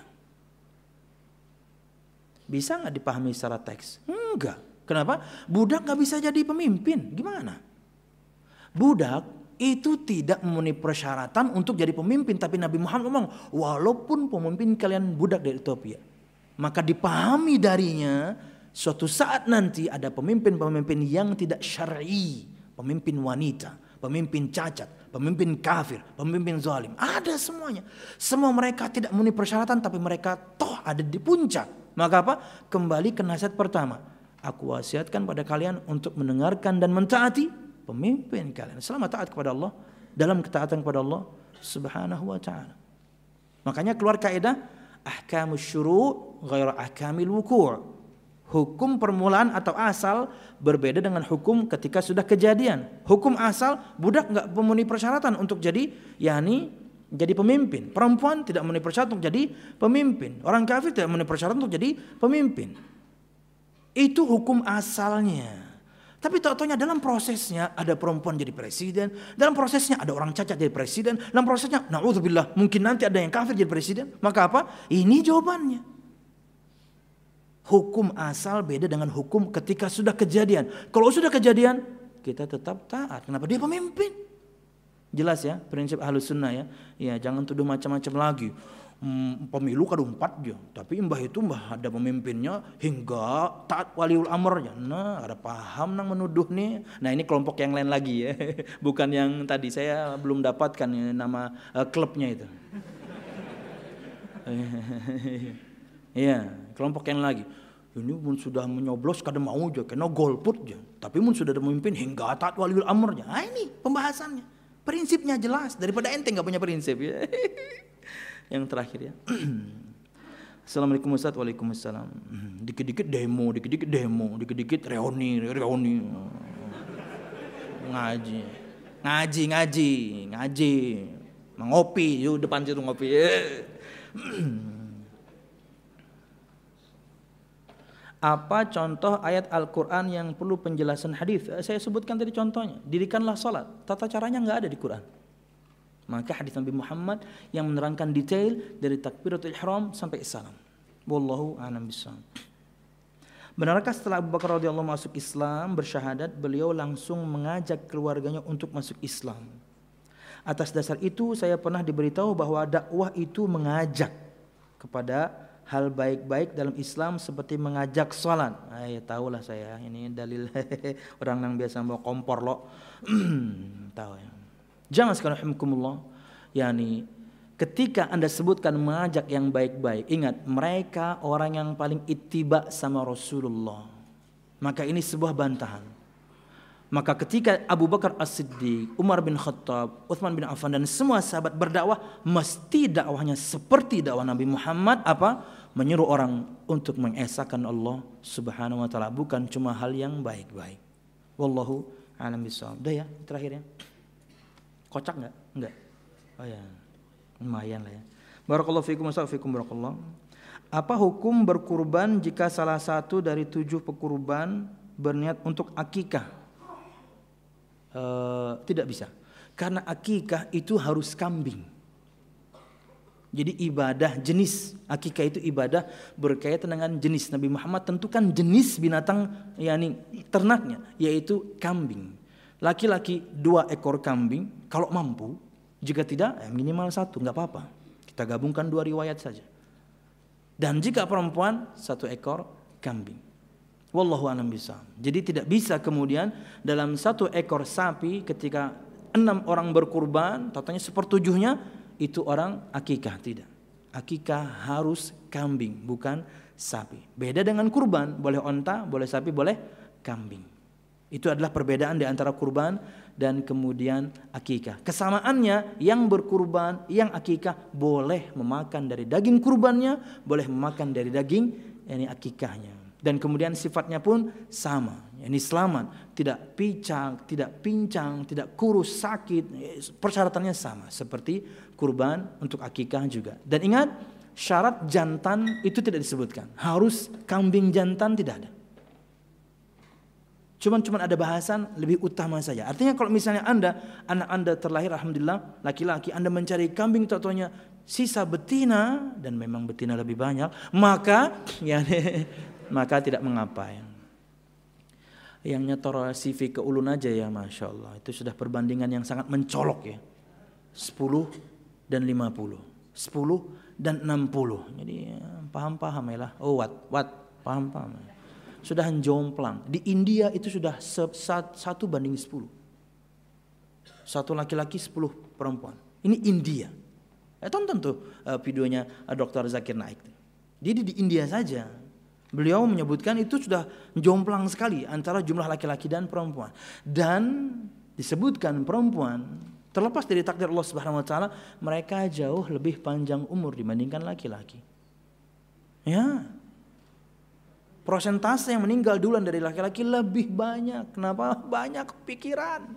Bisa nggak dipahami secara teks? Enggak. Kenapa? Budak nggak bisa jadi pemimpin. Gimana? Budak itu tidak memenuhi persyaratan untuk jadi pemimpin, tapi Nabi Muhammad ngomong walaupun pemimpin kalian budak dari Ethiopia, maka dipahami darinya suatu saat nanti ada pemimpin-pemimpin yang tidak syar'i, pemimpin wanita, pemimpin cacat, pemimpin kafir, pemimpin zalim, ada semuanya. Semua mereka tidak memenuhi persyaratan, tapi mereka toh ada di puncak. Maka apa? Kembali ke nasihat pertama, aku wasiatkan pada kalian untuk mendengarkan dan mentaati pemimpin kalian selama taat kepada Allah, dalam ketaatan kepada Allah Subhanahu wa taala. Makanya keluar kaidah ahkamus syuru' ghairu ahkamil wuku'. Hukum permulaan atau asal berbeda dengan hukum ketika sudah kejadian. Hukum asal budak nggak memenuhi persyaratan untuk jadi yakni jadi pemimpin. Perempuan tidak memenuhi persyaratan untuk jadi pemimpin. Orang kafir tidak memenuhi persyaratan untuk jadi pemimpin. Itu hukum asalnya. Tapi tahu-tahunya dalam prosesnya ada perempuan jadi presiden, dalam prosesnya ada orang cacat jadi presiden, dalam prosesnya naudzubillah mungkin nanti ada yang kafir jadi presiden. Maka apa? Ini jawabannya. Hukum asal beda dengan hukum ketika sudah kejadian. Kalau sudah kejadian, kita tetap taat. Kenapa? Dia pemimpin. Jelas ya, prinsip Ahlus Sunnah ya. Ya, jangan tuduh macam-macam lagi. Hmm, pemilu kada empat dia, tapi mbah itu mbah ada pemimpinnya hingga taat waliul amrnya. Nah, ada paham nang menuduh nih. Nah, ini kelompok yang lain lagi ya. Bukan yang tadi saya belum dapatkan ya, nama uh, klubnya itu. Iya, kelompok yang lagi. Ini mun sudah menyoblos kada mau aja, kena golput aja. Tapi mun sudah ada pemimpin hingga taat waliul amrnya. Ah ini pembahasannya. Prinsipnya jelas daripada ente enggak punya prinsip ya. Yang terakhir ya. Assalamualaikum Ustaz. Waalaikumsalam. Dikit-dikit demo, dikit-dikit demo, dikit-dikit reuni, reuni. Ngaji. Ngaji, ngaji, ngaji. Ngopi, yuk depan situ ngopi. Apa contoh ayat Al-Quran yang perlu penjelasan hadis? Saya sebutkan tadi contohnya. Dirikanlah salat. Tata caranya nggak ada di Quran. Maka hadis Nabi Muhammad yang menerangkan detail dari takbiratul ihram sampai salam. Wallahu a'lam bishawab. Benarkah setelah Abu Bakar radhiyallahu masuk Islam bersyahadat, beliau langsung mengajak keluarganya untuk masuk Islam? Atas dasar itu saya pernah diberitahu bahwa dakwah itu mengajak kepada hal baik-baik dalam Islam seperti mengajak sholat. Ah, ya tahulah saya, ini dalil orang yang biasa bawa kompor lo. Tahu ya. Jangan sekali alhamdulillah. Yani ketika Anda sebutkan mengajak yang baik-baik, ingat mereka orang yang paling ittiba sama Rasulullah. Maka ini sebuah bantahan. Maka ketika Abu Bakar As-Siddiq, Umar bin Khattab, Uthman bin Affan dan semua sahabat berdakwah, mesti dakwahnya seperti dakwah Nabi Muhammad, apa? Menyuruh orang untuk mengesahkan Allah Subhanahu wa taala, bukan cuma hal yang baik-baik. Wallahu a'lam bishawab. Udah ya, terakhir ya. Kocak enggak? Enggak. Oh ya. Lumayan lah ya. Barakallahu fikum wa fikum barakallah. Apa hukum berkurban jika salah satu dari tujuh pekurban berniat untuk akikah? E, tidak bisa. Karena akikah itu harus kambing. Jadi ibadah jenis akikah itu ibadah berkaitan dengan jenis. Nabi Muhammad tentukan jenis binatang yakni ternaknya yaitu kambing. Laki-laki dua ekor kambing kalau mampu, jika tidak ya minimal satu nggak apa-apa. Kita gabungkan dua riwayat saja. Dan jika perempuan satu ekor kambing. Wallahu a'lam bishawab. Jadi tidak bisa kemudian dalam satu ekor sapi ketika enam orang berkurban, totalnya sepertujuhnya itu orang akikah, tidak. Akikah harus kambing, bukan sapi. Beda dengan kurban, boleh onta, boleh sapi, boleh kambing. Itu adalah perbedaan di antara kurban dan kemudian akikah. Kesamaannya yang berkurban, yang akikah boleh memakan dari daging kurbannya, boleh memakan dari daging yakni akikahnya. Dan kemudian sifatnya pun sama, yakni selamat, tidak pincang, tidak pincang, tidak kurus, sakit, persyaratannya sama seperti kurban untuk akikah juga. Dan ingat, syarat jantan itu tidak disebutkan. Harus kambing jantan tidak ada. Cuman cuman ada bahasan lebih utama saja. Artinya kalau misalnya Anda, anak Anda terlahir alhamdulillah laki-laki, Anda mencari kambing totonya sisa betina dan memang betina lebih banyak, maka ya maka tidak mengapa ya. Yang nyetor C V ke ulun aja ya Masya Allah, itu sudah perbandingan yang sangat mencolok ya. sepuluh dan lima puluh, sepuluh dan enam puluh. Jadi ya, paham-paham ya lah. Oh what, what, paham-paham. Sudah jomplang. Di India itu sudah satu banding sepuluh. Satu laki-laki sepuluh perempuan. Ini India. Eh, tonton tuh uh, videonya uh, dokter Zakir Naik. Jadi di India saja. Beliau menyebutkan itu sudah jomplang sekali antara jumlah laki-laki dan perempuan. Dan disebutkan perempuan terlepas dari takdir Allah Subhanahu wa taala, mereka jauh lebih panjang umur dibandingkan laki-laki. Ya. Persentase yang meninggal duluan dari laki-laki lebih banyak. Kenapa? Banyak pikiran.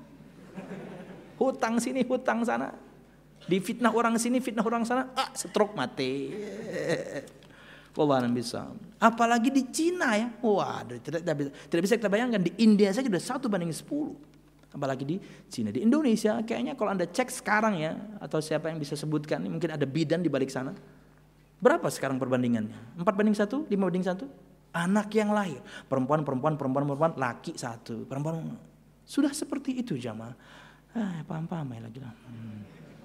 Hutang sini, hutang sana. Difitnah orang sini, fitnah orang sana. Ah, stroke mati. Wallahu a'lam bishawab. Apalagi di Cina ya. Waduh, tidak, tidak, bisa, tidak bisa kita bayangkan. Di India saja sudah satu banding sepuluh. Apalagi di Cina. Di Indonesia kayaknya kalau Anda cek sekarang ya, atau siapa yang bisa sebutkan, mungkin ada bidan di balik sana. Berapa sekarang perbandingannya? empat banding satu? lima banding satu? Anak yang lahir, perempuan, perempuan, perempuan, perempuan, laki satu, perempuan. Sudah seperti itu jamaah. Ah, paham-paham ya lagi lah. Hmm.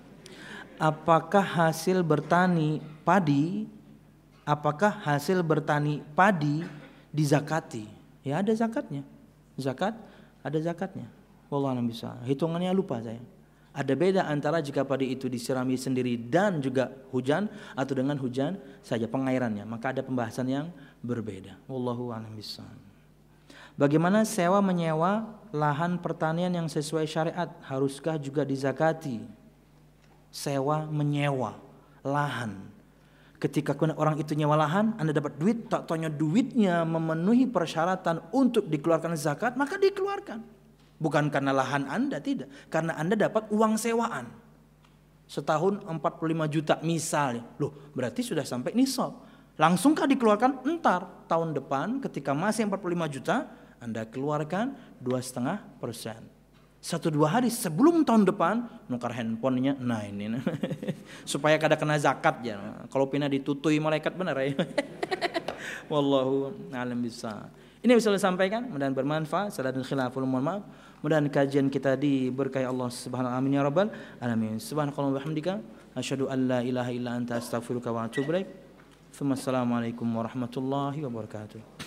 Apakah hasil bertani padi, apakah hasil bertani padi dizakati? Ya ada zakatnya. Zakat, ada zakatnya. Wallahu a'lam bishawab. Hitungannya lupa saya. Ada beda antara jika padi itu disirami sendiri dan juga hujan atau dengan hujan saja pengairannya. Maka ada pembahasan yang berbeda. Wallahu a'lam bishawab. Bagaimana sewa menyewa lahan pertanian yang sesuai syariat? Haruskah juga dizakati? Sewa menyewa lahan. Ketika orang itu nyewa lahan, Anda dapat duit, tak tanya duitnya memenuhi persyaratan untuk dikeluarkan zakat, maka dikeluarkan. Bukan karena lahan Anda, tidak. Karena Anda dapat uang sewaan. Setahun empat puluh lima juta misalnya. Loh, berarti sudah sampai nisab. Langsungkah dikeluarkan? Entar tahun depan ketika masih empat puluh lima juta, Anda keluarkan dua koma lima persen. Satu dua hari sebelum tahun depan nukar handphonenya. Nah ini supaya kada kena zakat ya. Kalau pina ditutui malaikat benar ya. Wallahu a'lam bishawab. Ini bisa saya sampaikan, mudah-mudahan bermanfaat. Salah dan khilaful, mohon maaf. Mudah-mudahan kajian kita diberkahi Allah Subhanahu wa taala. Amin ya rabbal alamin. Subhanakallahumma wa bihamdika asyhadu an la ilaha illa anta astaghfiruka wa atubu ilaik. Assalamualaikum warahmatullahi wabarakatuh.